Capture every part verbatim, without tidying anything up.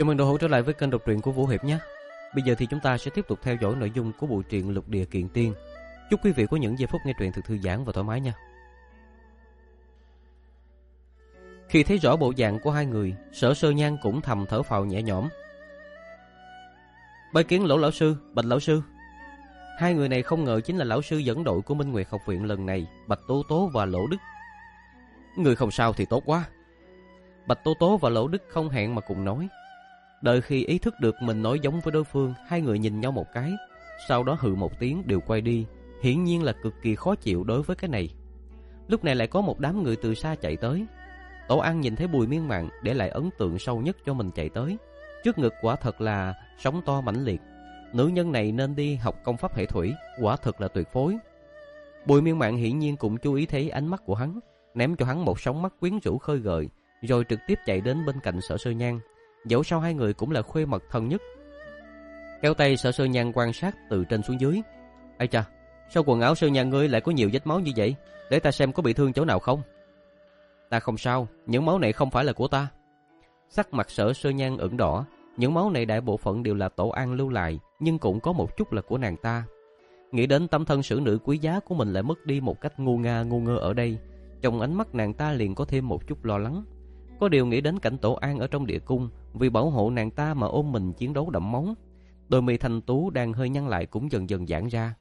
Chào mừng đội hữu trở lại với kênh đọc truyện của Vũ Hiệp nhé. Bây giờ thì chúng ta sẽ tiếp tục theo dõi nội dung của bộ truyện Lục Địa Kiện Tiên. Chúc quý vị có những giây phút nghe truyện thật thư giãn và thoải mái nha. Khi thấy rõ bộ dạng của hai người, Sở Sơ Nhan cũng thầm thở phào nhẹ nhõm. Bái kiến Lỗ lão sư, Bạch lão sư. Hai người này không ngờ chính là lão sư dẫn đội của Minh Nguyệt học viện lần này, Bạch Tố Tố và Lỗ Đức. Người không sao thì tốt quá. Bạch Tố Tố và Lỗ Đức không hẹn mà cùng nói. Đợi khi ý thức được mình nói giống với đối phương, hai người nhìn nhau một cái, sau đó hừ một tiếng đều quay đi, hiển nhiên là cực kỳ khó chịu đối với cái này. Lúc này lại có một đám người từ xa chạy tới. Tổ An nhìn thấy Bùi Miên Mạn để lại ấn tượng sâu nhất cho mình chạy tới. Trước ngực quả thật là sóng to mãnh liệt. Nữ nhân này nên đi học công pháp hệ thủy, quả thật là tuyệt phối. Bùi Miên Mạn hiển nhiên cũng chú ý thấy ánh mắt của hắn, ném cho hắn một sóng mắt quyến rũ khơi gợi, rồi trực tiếp chạy đến bên cạnh Sở Sơ Nhan. Dẫu sao hai người cũng là khuê mật thân nhất. Kéo tay Sở Sơ Nhan quan sát từ trên xuống dưới. Ây cha, sao quần áo Sơ Nhan ngươi lại có nhiều vết máu như vậy? Để ta xem có bị thương chỗ nào không. Ta không sao, những máu này không phải là của ta. Sắc mặt Sở Sơ Nhan ửng đỏ. Những máu này đại bộ phận đều là Tổ An lưu lại, nhưng cũng có một chút là của nàng ta. Nghĩ đến tâm thân sử nữ quý giá của mình lại mất đi một cách ngu nga ngu ngơ ở đây, trong ánh mắt nàng ta liền có thêm một chút lo lắng. Có điều nghĩ đến cảnh Tổ An ở trong địa cung, vì bảo hộ nàng ta mà ôm mình chiến đấu đẫm máu. Đôi mi thanh tú đang hơi nhăn lại cũng dần dần giãn ra.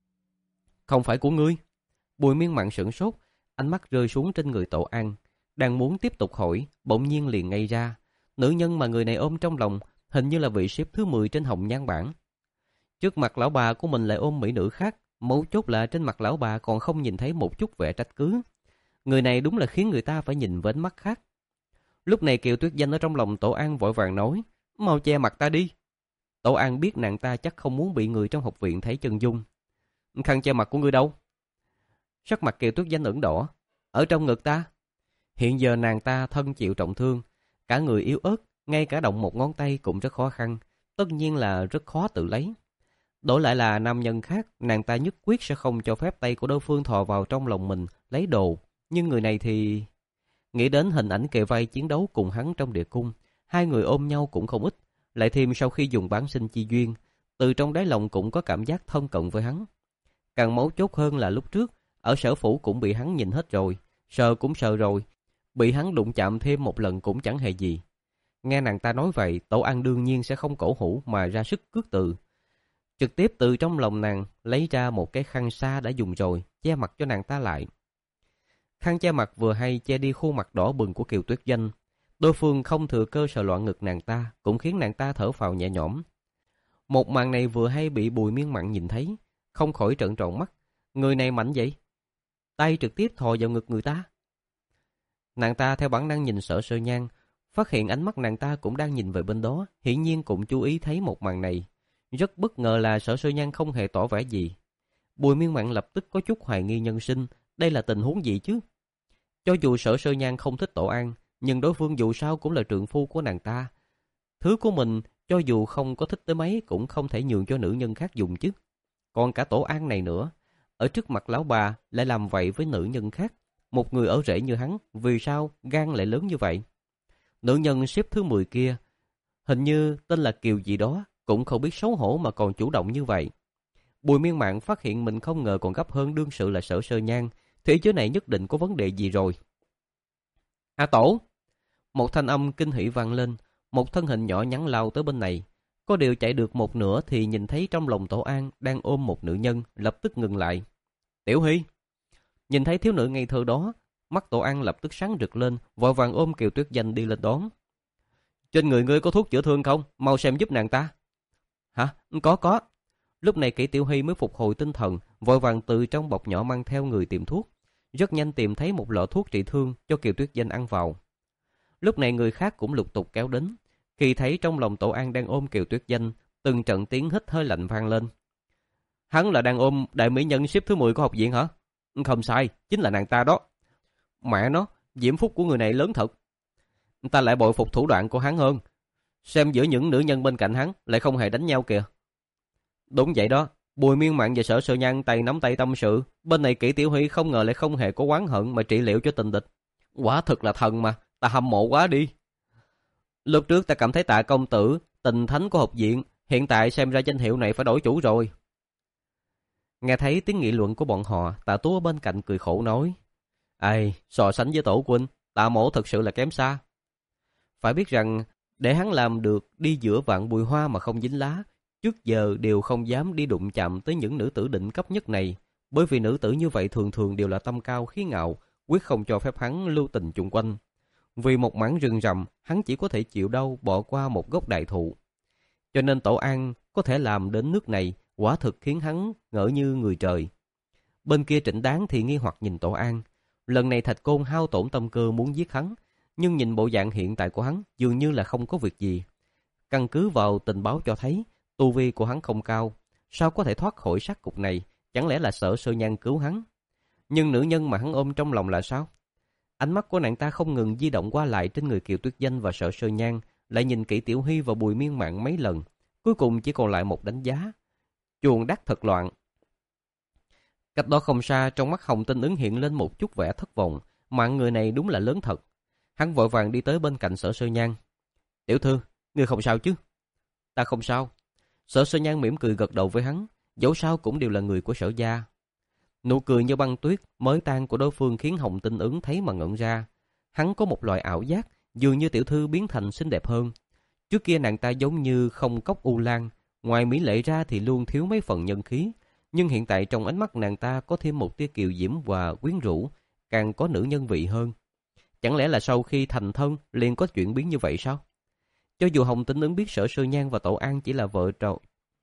Không phải của ngươi. Bùi Miên Mạn sửng sốt, ánh mắt rơi xuống trên người Tổ An, đang muốn tiếp tục hỏi, bỗng nhiên liền ngây ra. Nữ nhân mà người này ôm trong lòng hình như là vị xếp thứ mười trên hồng nhan bảng. Trước mặt lão bà của mình lại ôm mỹ nữ khác, mấu chốt là trên mặt lão bà còn không nhìn thấy một chút vẻ trách cứ. Người này đúng là khiến người ta phải nhìn với ánh mắt khác. Lúc này Kiều Tuyết Danh ở trong lòng Tổ An vội vàng nói, mau che mặt ta đi. Tổ An biết nàng ta chắc không muốn bị người trong học viện thấy chân dung. Khăn che mặt của ngươi đâu? Sắc mặt Kiều Tuyết Danh ửng đỏ. Ở trong ngực ta. Hiện giờ nàng ta thân chịu trọng thương, cả người yếu ớt, ngay cả động một ngón tay cũng rất khó khăn, tất nhiên là rất khó tự lấy. Đổi lại là nam nhân khác, nàng ta nhất quyết sẽ không cho phép tay của đối phương thò vào trong lòng mình lấy đồ, nhưng người này thì... Nghĩ đến hình ảnh kề vai chiến đấu cùng hắn trong địa cung, hai người ôm nhau cũng không ít, lại thêm sau khi dùng bán sinh chi duyên, từ trong đáy lòng cũng có cảm giác thân cận với hắn. Càng mấu chốt hơn là lúc trước, ở sở phủ cũng bị hắn nhìn hết rồi, sờ cũng sờ rồi, bị hắn đụng chạm thêm một lần cũng chẳng hề gì. Nghe nàng ta nói vậy, Tổ An đương nhiên sẽ không cổ hủ mà ra sức cước từ. Trực tiếp từ trong lòng nàng lấy ra một cái khăn sa đã dùng rồi, che mặt cho nàng ta lại. Khăn che mặt vừa hay che đi khuôn mặt đỏ bừng của Kiều Tuyết Danh. Đối phương không thừa cơ sờ loạn ngực nàng ta, cũng khiến nàng ta thở phào nhẹ nhõm. Một màn này vừa hay bị Bùi Miên Mạn nhìn thấy, không khỏi trợn tròn mắt. Người này mạnh vậy? Tay trực tiếp thò vào ngực người ta. Nàng ta theo bản năng nhìn Sở Sơ Nhan, phát hiện ánh mắt nàng ta cũng đang nhìn về bên đó, hiển nhiên cũng chú ý thấy một màn này. Rất bất ngờ là Sở Sơ Nhan không hề tỏ vẻ gì. Bùi Miên Mạn lập tức có chút hoài nghi nhân sinh, đây là tình huống gì chứ? Cho dù Sở Sơ Nhan không thích Tổ An, nhưng đối phương dù sao cũng là trượng phu của nàng ta. Thứ của mình, cho dù không có thích tới mấy cũng không thể nhường cho nữ nhân khác dùng chứ. Còn cả Tổ An này nữa, ở trước mặt lão bà lại làm vậy với nữ nhân khác. Một người ở rễ như hắn, vì sao gan lại lớn như vậy? Nữ nhân xếp thứ mười kia, hình như tên là Kiều gì đó, cũng không biết xấu hổ mà còn chủ động như vậy. Bùi Miên Mạn phát hiện mình không ngờ còn gấp hơn đương sự là Sở Sơ Nhan, thế giới này nhất định có vấn đề gì rồi. A Tổ! Một thanh âm kinh hỉ vang lên, một thân hình nhỏ nhắn lao tới bên này. Có điều chạy được một nửa thì nhìn thấy trong lòng Tổ An đang ôm một nữ nhân, lập tức ngừng lại. Tiểu Hy! Nhìn thấy thiếu nữ ngây thơ đó, mắt Tổ An lập tức sáng rực lên, vội vàng ôm Kiều Tuyết Danh đi lên đón. Trên người ngươi có thuốc chữa thương không? Mau xem giúp nàng ta. Hả? Có có. Lúc này Kỷ Tiểu Hy mới phục hồi tinh thần, vội vàng từ trong bọc nhỏ mang theo người tìm thuốc. Rất nhanh tìm thấy một lọ thuốc trị thương cho Kiều Tuyết Danh ăn vào. Lúc này người khác cũng lục tục kéo đến. Khi thấy trong lòng Tổ An đang ôm Kiều Tuyết Danh, từng trận tiếng hít hơi lạnh vang lên. Hắn là đang ôm đại mỹ nhân xếp thứ mười của học viện hả? Không sai, chính là nàng ta đó. Mẹ nó, diễm phúc của người này lớn thật. Ta lại bội phục thủ đoạn của hắn hơn. Xem giữa những nữ nhân bên cạnh hắn lại không hề đánh nhau kìa. Đúng vậy đó, Bùi Miên Mạn và Sở Sơ Nhan tay nắm tay tâm sự. Bên này Kỷ Tiểu Huy không ngờ lại không hề có oán hận mà trị liệu cho tình địch. Quả thực là thần mà, ta hâm mộ quá đi. Lúc trước ta cảm thấy Tạ công tử, tình thánh của học viện, hiện tại xem ra danh hiệu này phải đổi chủ rồi. Nghe thấy tiếng nghị luận của bọn họ, Tạ Tú ở bên cạnh cười khổ nói. Ai, so sánh với tổ huynh, Tạ mỗ thật sự là kém xa. Phải biết rằng, để hắn làm được đi giữa vạn bụi hoa mà không dính lá, trước giờ đều không dám đi đụng chạm tới những nữ tử đỉnh cấp nhất này, bởi vì nữ tử như vậy thường thường đều là tâm cao khí ngạo, quyết không cho phép hắn lưu tình chung quanh. Vì một mảng rừng rậm, hắn chỉ có thể chịu đau bỏ qua một gốc đại thụ. Cho nên Tổ An có thể làm đến nước này, quả thực khiến hắn ngỡ như người trời. Bên kia Trịnh Đáng thì nghi hoặc nhìn Tổ An. Lần này Thạch Côn hao tổn tâm cơ muốn giết hắn, nhưng nhìn bộ dạng hiện tại của hắn dường như là không có việc gì. Căn cứ vào tình báo cho thấy, tu vi của hắn không cao, sao có thể thoát khỏi sát cục này, chẳng lẽ là sợ Sơ Nhan cứu hắn. Nhưng nữ nhân mà hắn ôm trong lòng là sao? Ánh mắt của nàng ta không ngừng di động qua lại trên người Kiều Tuyết Danh và Sợ Sơ Nhan, lại nhìn Kỷ Tiểu Hy và Bùi Miên Mạn mấy lần, cuối cùng chỉ còn lại một đánh giá. Chuồng đắc thật loạn. Cách đó không xa, trong mắt Hồng Tinh Ứng hiện lên một chút vẻ thất vọng, mạng người này đúng là lớn thật. Hắn vội vàng đi tới bên cạnh Sở Sơ Nhan. Tiểu thư, ngươi không sao chứ? Ta không sao. Sở Sơ Nhan mỉm cười gật đầu với hắn, dẫu sao cũng đều là người của Sở gia. Nụ cười như băng tuyết mới tan của đối phương khiến Hồng Tinh Ứng thấy mà ngẩn ra. Hắn có một loại ảo giác, dường như tiểu thư biến thành xinh đẹp hơn. Trước kia nàng ta giống như không cốc u lan, ngoài mỹ lệ ra thì luôn thiếu mấy phần nhân khí. Nhưng hiện tại trong ánh mắt nàng ta có thêm một tia kiều diễm và quyến rũ, càng có nữ nhân vị hơn. Chẳng lẽ là sau khi thành thân liền có chuyển biến như vậy sao? Cho dù Hồng Tinh Ứng biết Sở Sơ Nhan và Tổ An chỉ là vợ chồng,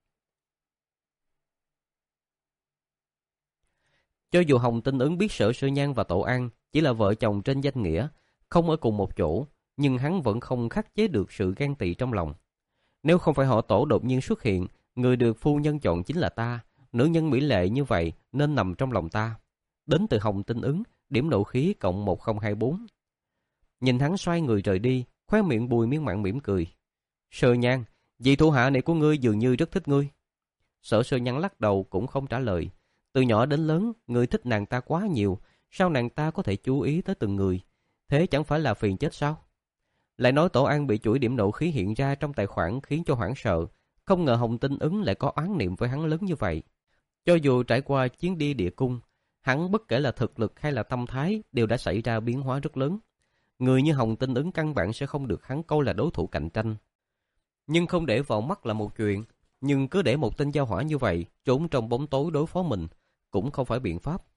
cho dù Hồng Tinh Ứng biết Sở Sơ Nhan và Tổ An chỉ là vợ chồng trên danh nghĩa, không ở cùng một chỗ, nhưng hắn vẫn không khắc chế được sự ghen tị trong lòng. Nếu không phải họ Tổ đột nhiên xuất hiện, người được phu nhân chọn chính là ta. Nữ nhân mỹ lệ như vậy nên nằm trong lòng ta. Đến từ Hồng Tinh Ứng, điểm nộ khí cộng một không hai bốn. Nhìn hắn xoay người rời đi, khóe miệng Bùi Miên Mạn mỉm cười. Sơ Nhan, vị thủ hạ này của ngươi dường như rất thích ngươi. Sở Sơ Nhan lắc đầu cũng không trả lời. Từ nhỏ đến lớn, ngươi thích nàng ta quá nhiều, sao nàng ta có thể chú ý tới từng người? Thế chẳng phải là phiền chết sao? Lại nói Tổ An bị chuỗi điểm nộ khí hiện ra trong tài khoản khiến cho hoảng sợ. Không ngờ Hồng Tinh Ứng lại có oán niệm với hắn lớn như vậy. Cho dù trải qua chuyến đi địa cung, hắn bất kể là thực lực hay là tâm thái đều đã xảy ra biến hóa rất lớn. Người như Hồng Tinh Ứng căn bản sẽ không được hắn coi là đối thủ cạnh tranh. Nhưng không để vào mắt là một chuyện, nhưng cứ để một tên giao hỏa như vậy trốn trong bóng tối đối phó mình cũng không phải biện pháp.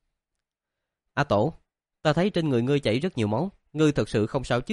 A Tổ, ta thấy trên người ngươi chảy rất nhiều máu, ngươi thật sự không sao chứ?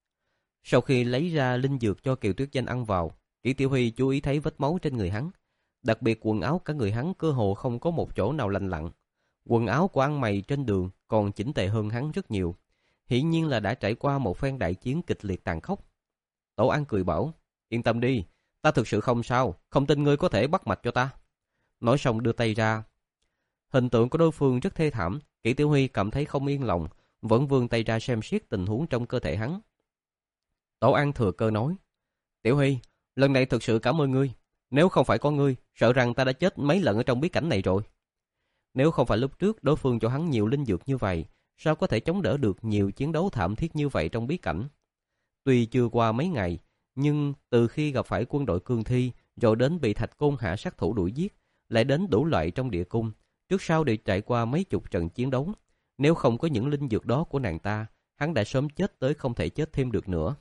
Sau khi lấy ra linh dược cho Kiều Tuyết Danh ăn vào, Kỷ Tiểu Huy chú ý thấy vết máu trên người hắn. Đặc biệt quần áo cả người hắn cơ hồ không có một chỗ nào lành lặn. Quần áo của ăn mày trên đường còn chỉnh tề hơn hắn rất nhiều. Hiển nhiên là đã trải qua một phen đại chiến kịch liệt tàn khốc. Tổ An cười bảo, yên tâm đi, ta thực sự không sao, không tin ngươi có thể bắt mạch cho ta. Nói xong đưa tay ra. Hình tượng của đối phương rất thê thảm, Kỷ Tiểu Huy cảm thấy không yên lòng, vẫn vươn tay ra xem xét tình huống trong cơ thể hắn. Tổ An thừa cơ nói, Tiểu Huy, lần này thực sự cảm ơn ngươi. Nếu không phải có ngươi, sợ rằng ta đã chết mấy lần ở trong bí cảnh này rồi. Nếu không phải lúc trước đối phương cho hắn nhiều linh dược như vậy, sao có thể chống đỡ được nhiều chiến đấu thảm thiết như vậy trong bí cảnh? Tuy chưa qua mấy ngày, nhưng từ khi gặp phải quân đội cương thi, rồi đến bị Thạch Côn hạ sát thủ đuổi giết, lại đến đủ loại trong địa cung, trước sau đều trải qua mấy chục trận chiến đấu. Nếu không có những linh dược đó của nàng ta, hắn đã sớm chết tới không thể chết thêm được nữa.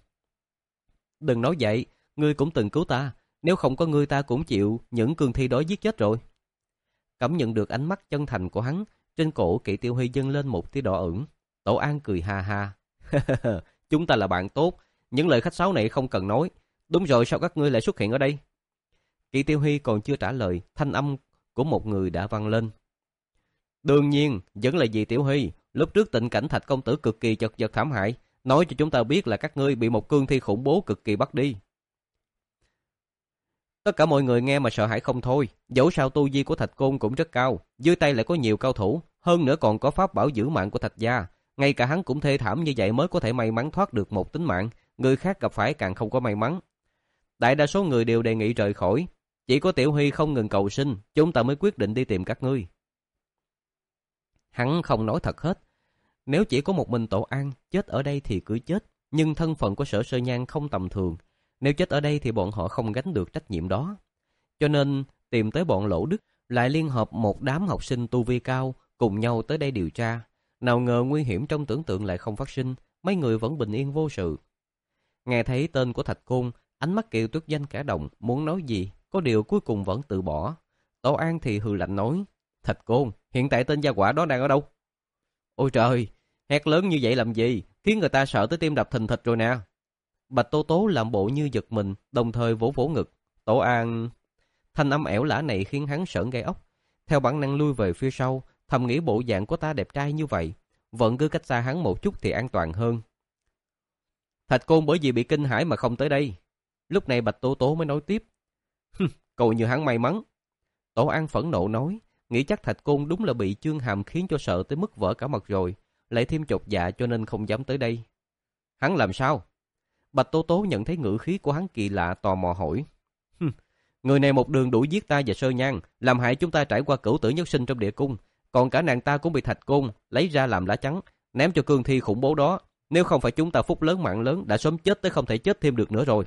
Đừng nói vậy, ngươi cũng từng cứu ta, nếu không có ngươi ta cũng chịu những cương thi đó giết chết rồi. Cảm nhận được ánh mắt chân thành của hắn, trên cổ Kỷ Tiểu Huy dâng lên một tia đỏ ửng. Tổ An cười ha ha. Chúng ta là bạn tốt, những lời khách sáo này không cần nói. Đúng rồi, sao các ngươi lại xuất hiện ở đây? Kỷ Tiểu Huy còn chưa trả lời, thanh âm của một người đã vang lên. Đương nhiên, vẫn là vì Tiểu Huy, lúc trước tình cảnh Thạch công tử cực kỳ chật vật thảm hại, nói cho chúng ta biết là các ngươi bị một cương thi khủng bố cực kỳ bắt đi. Tất cả mọi người nghe mà sợ hãi không thôi, dẫu sao tu vi của Thạch Côn cũng rất cao, dưới tay lại có nhiều cao thủ, hơn nữa còn có pháp bảo giữ mạng của Thạch gia, ngay cả hắn cũng thê thảm như vậy mới có thể may mắn thoát được một tính mạng, người khác gặp phải càng không có may mắn. Đại đa số người đều đề nghị rời khỏi, chỉ có Tiểu Huy không ngừng cầu xin, chúng ta mới quyết định đi tìm các ngươi. Hắn không nói thật hết, nếu chỉ có một mình Tổ An chết ở đây thì cứ chết, nhưng thân phận của Sở Sơ Nhan không tầm thường. Nếu chết ở đây thì bọn họ không gánh được trách nhiệm đó. Cho nên tìm tới bọn Lỗ Đức, lại liên hợp một đám học sinh tu vi cao cùng nhau tới đây điều tra. Nào ngờ nguy hiểm trong tưởng tượng lại không phát sinh, mấy người vẫn bình yên vô sự. Nghe thấy tên của Thạch Côn, ánh mắt Kiều Tuyết Danh cả động, muốn nói gì, có điều cuối cùng vẫn từ bỏ. Tổ An thì hừ lạnh nói, Thạch Côn, hiện tại tên gia quả đó đang ở đâu? Ôi trời, hét lớn như vậy làm gì, khiến người ta sợ tới tim đập thình thịch rồi nè. Bạch Tố Tố làm bộ như giật mình, đồng thời vỗ vỗ ngực. Tổ An... Thanh âm ẻo lả này khiến hắn sởn gai ốc. Theo bản năng lui về phía sau, thầm nghĩ bộ dạng của ta đẹp trai như vậy, vẫn cứ cách xa hắn một chút thì an toàn hơn. Thạch Côn bởi vì bị kinh hãi mà không tới đây. Lúc này Bạch Tố Tố mới nói tiếp. Cậu như hắn may mắn. Tổ An phẫn nộ nói, nghĩ chắc Thạch Côn đúng là bị Chương Hàm khiến cho sợ tới mức vỡ cả mặt rồi, lại thêm chột dạ cho nên không dám tới đây. Hắn làm sao? Bạch Tố Tố nhận thấy ngữ khí của hắn kỳ lạ, tò mò hỏi. Người này một đường đuổi giết ta và Sơ Nhan, làm hại chúng ta trải qua cửu tử nhất sinh trong địa cung, còn cả nàng ta cũng bị Thạch Côn lấy ra làm lá chắn, ném cho cương thi khủng bố đó. Nếu không phải chúng ta phúc lớn mạng lớn, đã sớm chết tới không thể chết thêm được nữa rồi.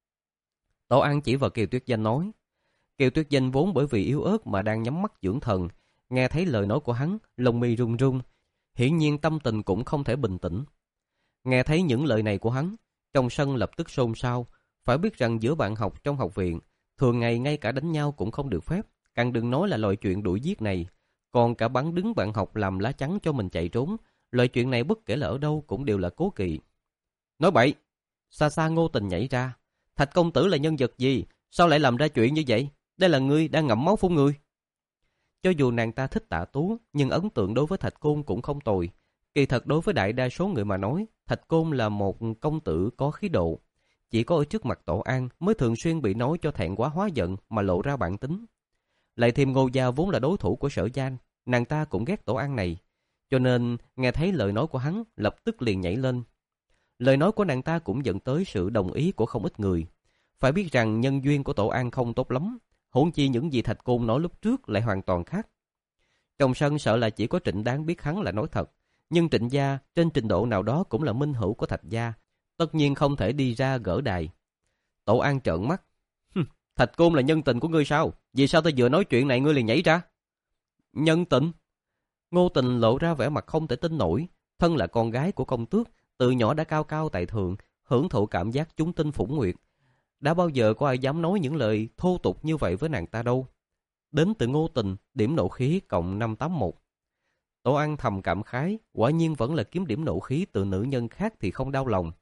Tổ An chỉ vào Kiều Tuyết Danh nói. Kiều Tuyết Danh vốn bởi vì yếu ớt mà đang nhắm mắt dưỡng thần, nghe thấy lời nói của hắn, lông mi run run, hiển nhiên tâm tình cũng không thể bình tĩnh. Nghe thấy những lời này của hắn, trong sân lập tức xôn xao. Phải biết rằng giữa bạn học trong học viện, thường ngày ngay cả đánh nhau cũng không được phép, càng đừng nói là loại chuyện đuổi giết này. Còn cả bắn đứng bạn học làm lá chắn cho mình chạy trốn, loại chuyện này bất kể là ở đâu cũng đều là cố kỵ. Nói bậy! Xa xa Ngô Tình nhảy ra. Thạch công tử là nhân vật gì? Sao lại làm ra chuyện như vậy? Đây là ngươi đang ngậm máu phun người. Cho dù nàng ta thích Tạ Tú, nhưng ấn tượng đối với Thạch Côn cũng không tồi. Kỳ thật đối với đại đa số người mà nói, Thạch Côn là một công tử có khí độ. Chỉ có ở trước mặt Tổ An mới thường xuyên bị nói cho thẹn quá hóa giận mà lộ ra bản tính. Lại thêm Ngô gia vốn là đối thủ của Sở Gian, nàng ta cũng ghét Tổ An này. Cho nên nghe thấy lời nói của hắn lập tức liền nhảy lên. Lời nói của nàng ta cũng dẫn tới sự đồng ý của không ít người. Phải biết rằng nhân duyên của Tổ An không tốt lắm, huống chi những gì Thạch Côn nói lúc trước lại hoàn toàn khác. Trong sân sợ là chỉ có Trịnh Đáng biết hắn là nói thật, nhưng Trịnh gia trên trình độ nào đó cũng là minh hữu của Thạch gia, tất nhiên không thể đi ra gỡ đài. Tổ An trợn mắt. Thạch Côn là nhân tình của ngươi sao? Vì sao ta vừa nói chuyện này ngươi liền nhảy ra? Nhân tình? Ngô Tình lộ ra vẻ mặt không thể tin nổi. Thân là con gái của công tước, từ nhỏ đã cao cao tại thượng, hưởng thụ cảm giác chúng tinh phủng nguyệt. Đã bao giờ có ai dám nói những lời thô tục như vậy với nàng ta đâu. Đến từ Ngô Tình, điểm nộ khí cộng năm tám một. Tổ An thầm cảm khái, quả nhiên vẫn là kiếm điểm nộ khí từ nữ nhân khác thì không đau lòng.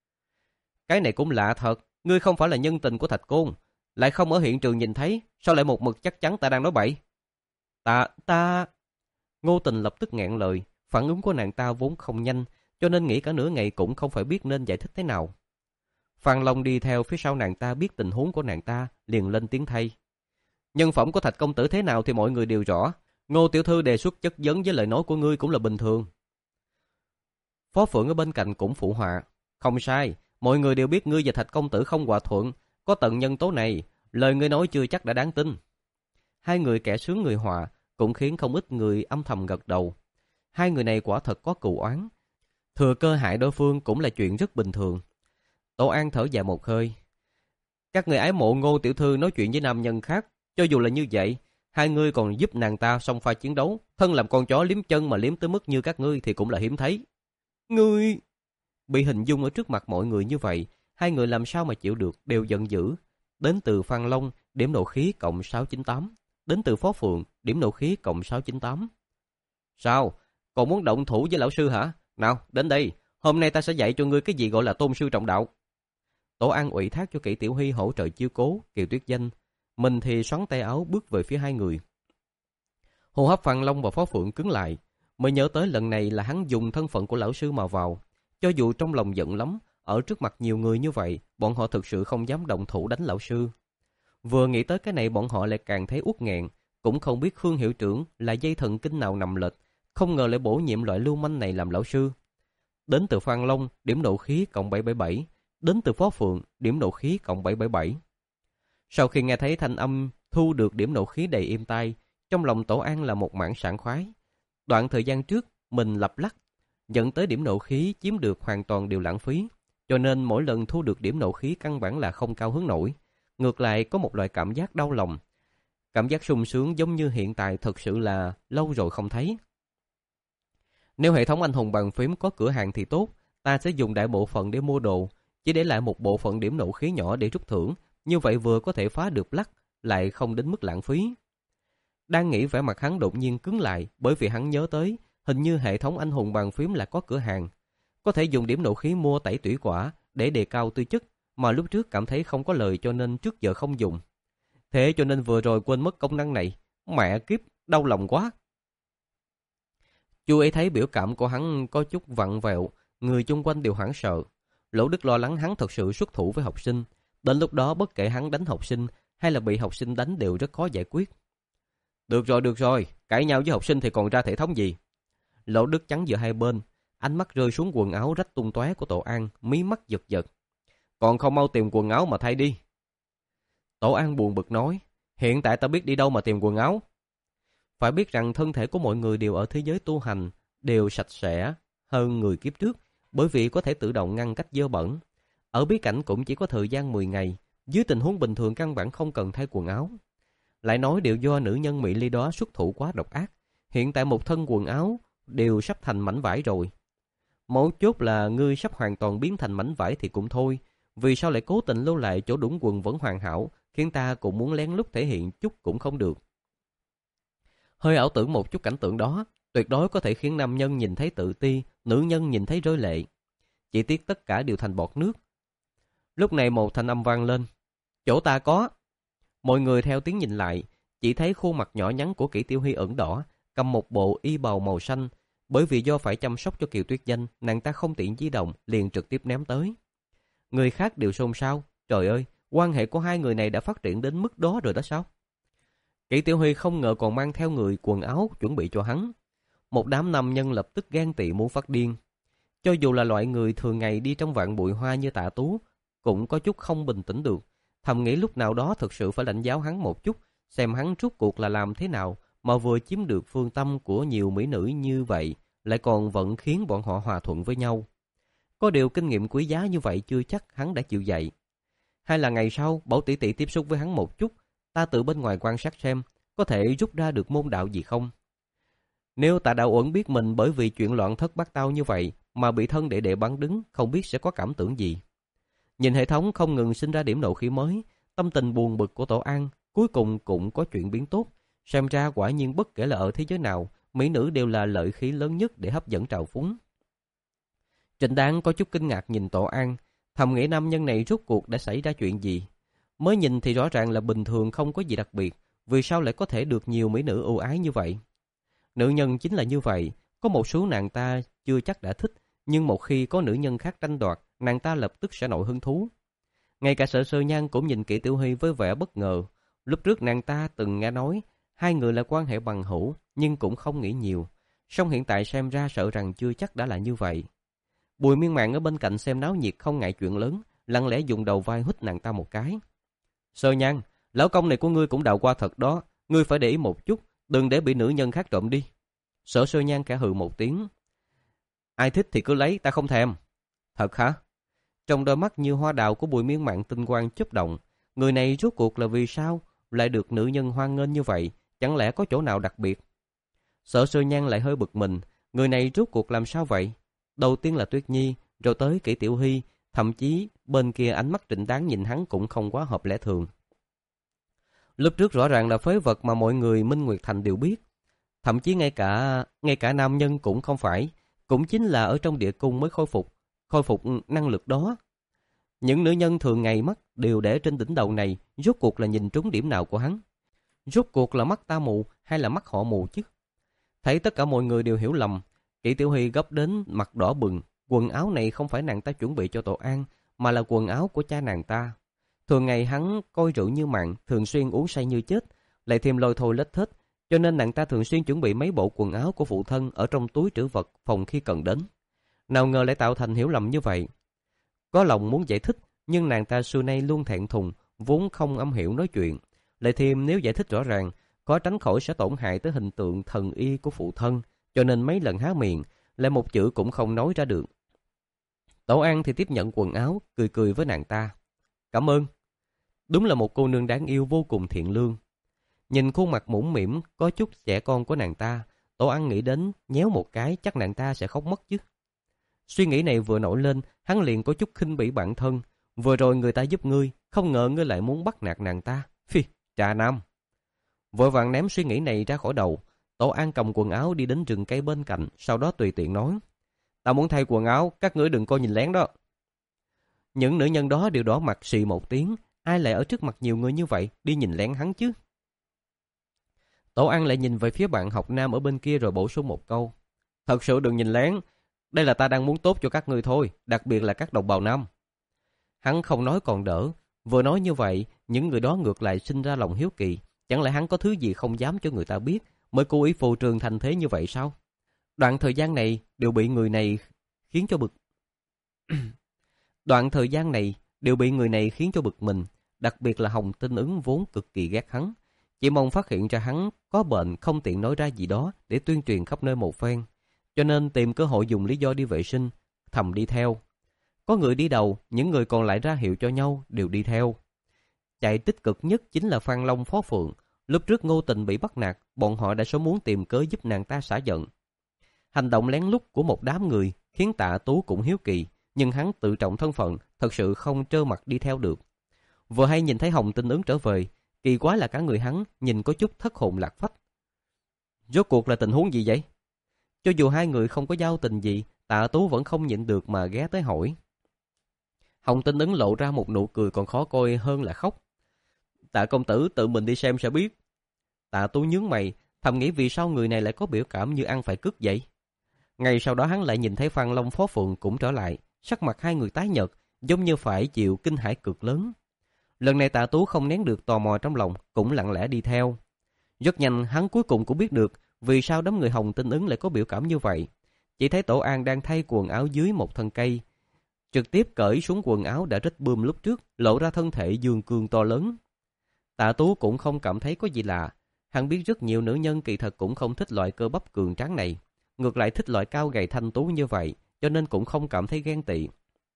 Cái này cũng lạ thật, ngươi không phải là nhân tình của Thạch Côn, lại không ở hiện trường nhìn thấy, sao lại một mực chắc chắn ta đang nói bậy? Ta, ta... Ngô Tình lập tức nghẹn lời, phản ứng của nàng ta vốn không nhanh, cho nên nghĩ cả nửa ngày cũng không phải biết nên giải thích thế nào. Phan Long đi theo phía sau nàng ta biết tình huống của nàng ta, liền lên tiếng thay. Nhân phẩm của Thạch công tử thế nào thì mọi người đều rõ, Ngô tiểu thư đề xuất chất vấn với lời nói của ngươi cũng là bình thường. Phó Phượng ở bên cạnh cũng phụ họa. Không sai, mọi người đều biết ngươi và Thạch công tử không hòa thuận, có tận nhân tố này, lời ngươi nói chưa chắc đã đáng tin. Hai người kẻ sướng người họa cũng khiến không ít người âm thầm gật đầu. Hai người này quả thật có cừu oán, thừa cơ hại đối phương cũng là chuyện rất bình thường. Tổ An thở dài một hơi. Các người ái mộ Ngô tiểu thư nói chuyện với nam nhân khác, cho dù là như vậy, hai người còn giúp nàng ta xông pha chiến đấu, thân làm con chó liếm chân mà liếm tới mức như các ngươi thì cũng là hiếm thấy. Ngươi... Bị hình dung ở trước mặt mọi người như vậy, hai người làm sao mà chịu được, đều giận dữ. Đến từ Phan Long, điểm nộ khí cộng sáu chín tám. Đến từ Phó Phượng, điểm nộ khí cộng sáu chín tám. Sao? Còn muốn động thủ với lão sư hả? Nào, đến đây, hôm nay ta sẽ dạy cho ngươi cái gì gọi là tôn sư trọng đạo. Tổ An ủy thác cho Kỷ Tiểu Hy hỗ trợ chiếu cố Kiều Tuyết Danh, mình thì xoắn tay áo bước về phía hai người. Hô hấp Phan Long và Phó Phượng cứng lại, mới nhớ tới lần này là hắn dùng thân phận của lão sư mà vào. Cho dù trong lòng giận lắm, ở trước mặt nhiều người như vậy, bọn họ thực sự không dám động thủ đánh lão sư. Vừa nghĩ tới cái này bọn họ lại càng thấy uất nghẹn, cũng không biết Khương hiệu trưởng là dây thần kinh nào nằm lệch, không ngờ lại bổ nhiệm loại lưu manh này làm lão sư. Đến từ Phan Long, điểm nộ khí cộng bảy bảy bảy. Đến từ Phó Phượng, điểm nộ khí cộng bảy bảy bảy. Sau khi nghe thấy thanh âm thu được điểm nộ khí đầy êm tai, trong lòng Tổ An là một mảng sảng khoái. Đoạn thời gian trước, mình lập lắc, dẫn tới điểm nộ khí chiếm được hoàn toàn đều lãng phí. cho nên mỗi lần thu được điểm nộ khí căn bản là không cao hứng nổi. Ngược lại có một loại cảm giác đau lòng. Cảm giác sung sướng giống như hiện tại thật sự là lâu rồi không thấy. Nếu hệ thống anh hùng bàn phím có cửa hàng thì tốt, ta sẽ dùng đại bộ phận để mua đồ, chỉ để lại một bộ phận điểm nộ khí nhỏ để rút thưởng, như vậy vừa có thể phá được lắc, lại không đến mức lãng phí. Đang nghĩ vẻ mặt hắn đột nhiên cứng lại, bởi vì hắn nhớ tới, hình như hệ thống anh hùng bàn phím là có cửa hàng. Có thể dùng điểm nộ khí mua tẩy tủy quả để đề cao tư chất, mà lúc trước cảm thấy không có lời cho nên trước giờ không dùng. Thế cho nên vừa rồi quên mất công năng này, mẹ kiếp, đau lòng quá. Chú ấy thấy biểu cảm của hắn có chút vặn vẹo, người chung quanh đều hoảng sợ. Lỗ Đức lo lắng hắn thật sự xuất thủ với học sinh. Đến lúc đó bất kể hắn đánh học sinh hay là bị học sinh đánh đều rất khó giải quyết. Được rồi, được rồi, cãi nhau với học sinh thì còn ra thể thống gì. Lỗ Đức chắn giữa hai bên, ánh mắt rơi xuống quần áo rách tung tóe của Tổ An, mí mắt giật giật. Còn không mau tìm quần áo mà thay đi. Tổ An buồn bực nói, hiện tại ta biết đi đâu mà tìm quần áo. Phải biết rằng thân thể của mọi người đều ở thế giới tu hành, đều sạch sẽ hơn người kiếp trước, bởi vì có thể tự động ngăn cách dơ bẩn. Ở bí cảnh cũng chỉ có thời gian mười ngày, dưới tình huống bình thường căn bản không cần thay quần áo. Lại nói đều do nữ nhân Mỹ Ly đó xuất thủ quá độc ác, hiện tại một thân quần áo đều sắp thành mảnh vải rồi. Mấu chốt là ngươi sắp hoàn toàn biến thành mảnh vải thì cũng thôi, vì sao lại cố tình lưu lại chỗ đũng quần vẫn hoàn hảo, khiến ta cũng muốn lén lút thể hiện chút cũng không được. Hơi ảo tưởng một chút cảnh tượng đó, tuyệt đối có thể khiến nam nhân nhìn thấy tự ti, nữ nhân nhìn thấy rơi lệ. Chỉ tiếc tất cả đều thành bọt nước. Lúc này một thanh âm vang lên. Chỗ ta có. Mọi người theo tiếng nhìn lại, chỉ thấy khuôn mặt nhỏ nhắn của Kỷ Tiêu Hy ửng đỏ, cầm một bộ y bào màu xanh. Bởi vì do phải chăm sóc cho Kiều Tuyết Danh, nàng ta không tiện di động, liền trực tiếp ném tới. Người khác đều xôn xao. Trời ơi, quan hệ của hai người này đã phát triển đến mức đó rồi đó sao? Kỷ Tiểu Huy không ngờ còn mang theo người quần áo chuẩn bị cho hắn. Một đám nam nhân lập tức ghen tị muốn phát điên. Cho dù là loại người thường ngày đi trong vạn bụi hoa như Tạ Tú, cũng có chút không bình tĩnh được. Thầm nghĩ lúc nào đó thực sự phải lãnh giáo hắn một chút, xem hắn rút cuộc là làm thế nào mà vừa chiếm được phương tâm của nhiều mỹ nữ như vậy, lại còn vẫn khiến bọn họ hòa thuận với nhau. Có điều kinh nghiệm quý giá như vậy chưa chắc hắn đã chịu dạy. Hay là ngày sau Bảo tỷ tỷ tiếp xúc với hắn một chút, ta từ bên ngoài quan sát xem có thể rút ra được môn đạo gì không. Nếu Tạ Đạo Uẩn biết mình bởi vì chuyện loạn thất bát tao như vậy mà bị thân đệ đệ bắn đứng, không biết sẽ có cảm tưởng gì. Nhìn hệ thống không ngừng sinh ra điểm nộ khí mới, tâm tình buồn bực của Tổ An cuối cùng cũng có chuyện biến tốt. Xem ra quả nhiên bất kể là ở thế giới nào, mỹ nữ đều là lợi khí lớn nhất để hấp dẫn trào phúng. Trịnh Đan có chút kinh ngạc nhìn Tổ An, thầm nghĩ nam nhân này rốt cuộc đã xảy ra chuyện gì. Mới nhìn thì rõ ràng là bình thường không có gì đặc biệt, vì sao lại có thể được nhiều mỹ nữ ưu ái như vậy. Nữ nhân chính là như vậy, có một số nàng ta chưa chắc đã thích, nhưng một khi có nữ nhân khác tranh đoạt, nàng ta lập tức sẽ nổi hứng thú. Ngay cả Sở Sơ Nhan cũng nhìn Kỷ Tiểu Hy với vẻ bất ngờ. Lúc trước nàng ta từng nghe nói hai người là quan hệ bằng hữu, nhưng cũng không nghĩ nhiều. Song hiện tại xem ra sợ rằng chưa chắc đã là như vậy. Bùi Miên Mạn ở bên cạnh xem náo nhiệt không ngại chuyện lớn, lặng lẽ dùng đầu vai hít nàng ta một cái. Sơ Nhan, lão công này của ngươi cũng đạo qua thật đó, ngươi phải để ý một chút, đừng để bị nữ nhân khác trộm đi. Sở Sơ Nhan khẽ hừ một tiếng. Ai thích thì cứ lấy, ta không thèm. Thật hả? Trong đôi mắt như hoa đào của Bùi Miên Mạn tinh quang chớp động, người này rốt cuộc là vì sao lại được nữ nhân hoan nghênh như vậy, chẳng lẽ có chỗ nào đặc biệt? Sở Sơ Nhan lại hơi bực mình, người này rốt cuộc làm sao vậy? Đầu tiên là Tuyết Nhi, rồi tới Kỷ Tiểu Hy, thậm chí bên kia ánh mắt Trịnh Đán nhìn hắn cũng không quá hợp lẽ thường. Lúc trước rõ ràng là phế vật mà mọi người Minh Nguyệt Thành đều biết, thậm chí ngay cả ngay cả nam nhân cũng không phải, cũng chính là ở trong địa cung mới khôi phục, khôi phục năng lực đó. Những nữ nhân thường ngày mắt đều để trên đỉnh đầu này, rốt cuộc là nhìn trúng điểm nào của hắn? Rốt cuộc là mắt ta mù hay là mắt họ mù chứ? Thấy tất cả mọi người đều hiểu lầm, Kỷ Tiểu Hy gấp đến mặt đỏ bừng. Quần áo này không phải nàng ta chuẩn bị cho Tổ An, mà là quần áo của cha nàng ta. Thường ngày hắn coi rượu như mặn, thường xuyên uống say như chết, lại thêm lôi thôi lết thết, cho nên nàng ta thường xuyên chuẩn bị mấy bộ quần áo của phụ thân ở trong túi trữ vật phòng khi cần đến. Nào ngờ lại tạo thành hiểu lầm như vậy. Có lòng muốn giải thích, nhưng nàng ta xưa nay luôn thẹn thùng, vốn không am hiểu nói chuyện. Lại thêm nếu giải thích rõ ràng, có tránh khỏi sẽ tổn hại tới hình tượng thần y của phụ thân, cho nên mấy lần há miệng, lại một chữ cũng không nói ra được. Tổ An thì tiếp nhận quần áo, cười cười với nàng ta. Cảm ơn. Đúng là một cô nương đáng yêu vô cùng thiện lương. Nhìn khuôn mặt mũm mĩm, có chút trẻ con của nàng ta, Tổ An nghĩ đến nhéo một cái chắc nàng ta sẽ khóc mất chứ. Suy nghĩ này vừa nổi lên, hắn liền có chút khinh bỉ bản thân. Vừa rồi người ta giúp ngươi, không ngờ ngươi lại muốn bắt nạt nàng ta. Phi, trà nam. Vội vàng ném suy nghĩ này ra khỏi đầu. Tổ An cầm quần áo đi đến rừng cây bên cạnh, sau đó tùy tiện nói. Ta muốn thay quần áo, các ngươi đừng coi nhìn lén đó. Những nữ nhân đó đều đỏ mặt xì một tiếng. Ai lại ở trước mặt nhiều người như vậy, đi nhìn lén hắn chứ? Tổ An lại nhìn về phía bạn học nam ở bên kia rồi bổ sung một câu. Thật sự đừng nhìn lén. Đây là ta đang muốn tốt cho các ngươi thôi, đặc biệt là các đồng bào nam. Hắn không nói còn đỡ. Vừa nói như vậy, những người đó ngược lại sinh ra lòng hiếu kỳ. Chẳng lẽ hắn có thứ gì không dám cho người ta biết, mới cố ý phô trương thành thế như vậy sao? Đoạn thời gian này đều bị người này khiến cho bực. Đoạn thời gian này đều bị người này khiến cho bực mình, đặc biệt là Hồng Tinh Ứng vốn cực kỳ ghét hắn. Chỉ mong phát hiện ra hắn có bệnh không tiện nói ra gì đó để tuyên truyền khắp nơi một phen. Cho nên tìm cơ hội dùng lý do đi vệ sinh, thầm đi theo. Có người đi đầu, những người còn lại ra hiệu cho nhau đều đi theo. Chạy tích cực nhất chính là Phan Long Phó Phượng. Lúc trước Ngô Tình bị bắt nạt, bọn họ đã sớm muốn tìm cớ giúp nàng ta xả giận. Hành động lén lút của một đám người khiến Tạ Tú cũng hiếu kỳ, nhưng hắn tự trọng thân phận, thật sự không trơ mặt đi theo được. Vừa hay nhìn thấy Hồng Tinh Ứng trở về, kỳ quái là cả người hắn nhìn có chút thất hồn lạc phách. Rốt cuộc là tình huống gì vậy? Cho dù hai người không có giao tình gì, Tạ Tú vẫn không nhịn được mà ghé tới hỏi. Hồng Tinh Ứng lộ ra một nụ cười còn khó coi hơn là khóc. Tạ công tử tự mình đi xem sẽ biết. Tạ Tú nhướng mày, thầm nghĩ vì sao người này lại có biểu cảm như ăn phải cứt vậy. Ngày sau đó hắn lại nhìn thấy Phan Long Phó Phượng cũng trở lại, sắc mặt hai người tái nhợt, giống như phải chịu kinh hãi cực lớn. Lần này Tạ Tú không nén được tò mò trong lòng, cũng lặng lẽ đi theo. Rất nhanh hắn cuối cùng cũng biết được vì sao đám người Hồng Tinh Ứng lại có biểu cảm như vậy. Chỉ thấy Tổ An đang thay quần áo dưới một thân cây, trực tiếp cởi xuống quần áo đã rách bươm lúc trước, lộ ra thân thể dương cương to lớn. Tạ Tú cũng không cảm thấy có gì lạ. Hắn biết rất nhiều nữ nhân kỳ thật cũng không thích loại cơ bắp cường tráng này, ngược lại thích loại cao gầy thanh tú như vậy, cho nên cũng không cảm thấy ghen tị.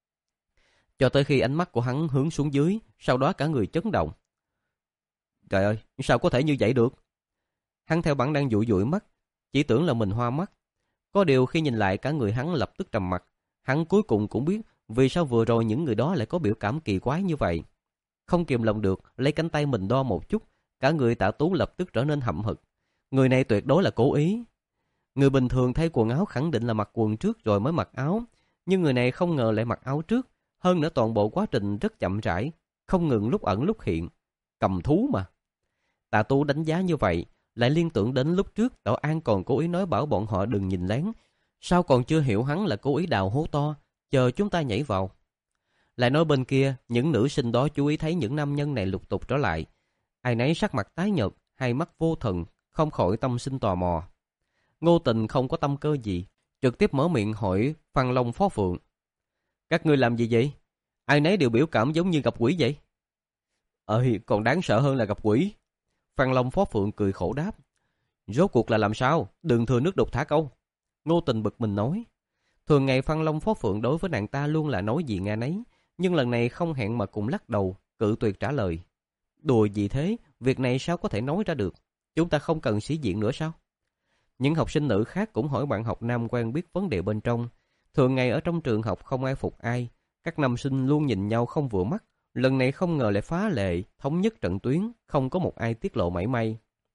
Cho tới khi ánh mắt của hắn hướng xuống dưới, sau đó cả người chấn động. Trời ơi, sao có thể như vậy được? Hắn theo bản năng dụi dụi mắt, chỉ tưởng là mình hoa mắt. Có điều khi nhìn lại cả người hắn lập tức trầm mặt. Hắn cuối cùng cũng biết vì sao vừa rồi những người đó lại có biểu cảm kỳ quái như vậy. Không kìm lòng được, lấy cánh tay mình đo một chút, cả người Tạ Tú lập tức trở nên hậm hực. Người này tuyệt đối là cố ý. Người bình thường thay quần áo khẳng định là mặc quần trước rồi mới mặc áo, nhưng người này không ngờ lại mặc áo trước, hơn nữa toàn bộ quá trình rất chậm rãi, không ngừng lúc ẩn lúc hiện. Cầm thú mà. Tạ Tú đánh giá như vậy, lại liên tưởng đến lúc trước Tổ An còn cố ý nói bảo bọn họ đừng nhìn lén. Sao còn chưa hiểu hắn là cố ý đào hố to, chờ chúng ta nhảy vào. Lại nói bên kia, những nữ sinh đó chú ý thấy những nam nhân này lục tục trở lại. Ai nấy sắc mặt tái nhợt, hai mắt vô thần, không khỏi tâm sinh tò mò. Ngô Tình không có tâm cơ gì, trực tiếp mở miệng hỏi Phan Long Phó Phượng. Các ngươi làm gì vậy? Ai nấy đều biểu cảm giống như gặp quỷ vậy. Ờ, còn đáng sợ hơn là gặp quỷ. Phan Long Phó Phượng cười khổ đáp. Rốt cuộc là làm sao? Đừng thừa nước đục thả câu. Ngô Tình bực mình nói. Thường ngày Phan Long Phó Phượng đối với nàng ta luôn là nói gì nghe nấy, nhưng lần này không hẹn mà cùng lắc đầu, cự tuyệt trả lời. Đùa gì thế? Việc này sao có thể nói ra được? Chúng ta không cần sĩ diện nữa sao? Những học sinh nữ khác cũng hỏi bạn học nam quen biết vấn đề bên trong. Thường ngày ở trong trường học không ai phục ai, các nam sinh luôn nhìn nhau không vừa mắt. Lần này không ngờ lại phá lệ, thống nhất trận tuyến, không có một ai tiết lộ mảy may.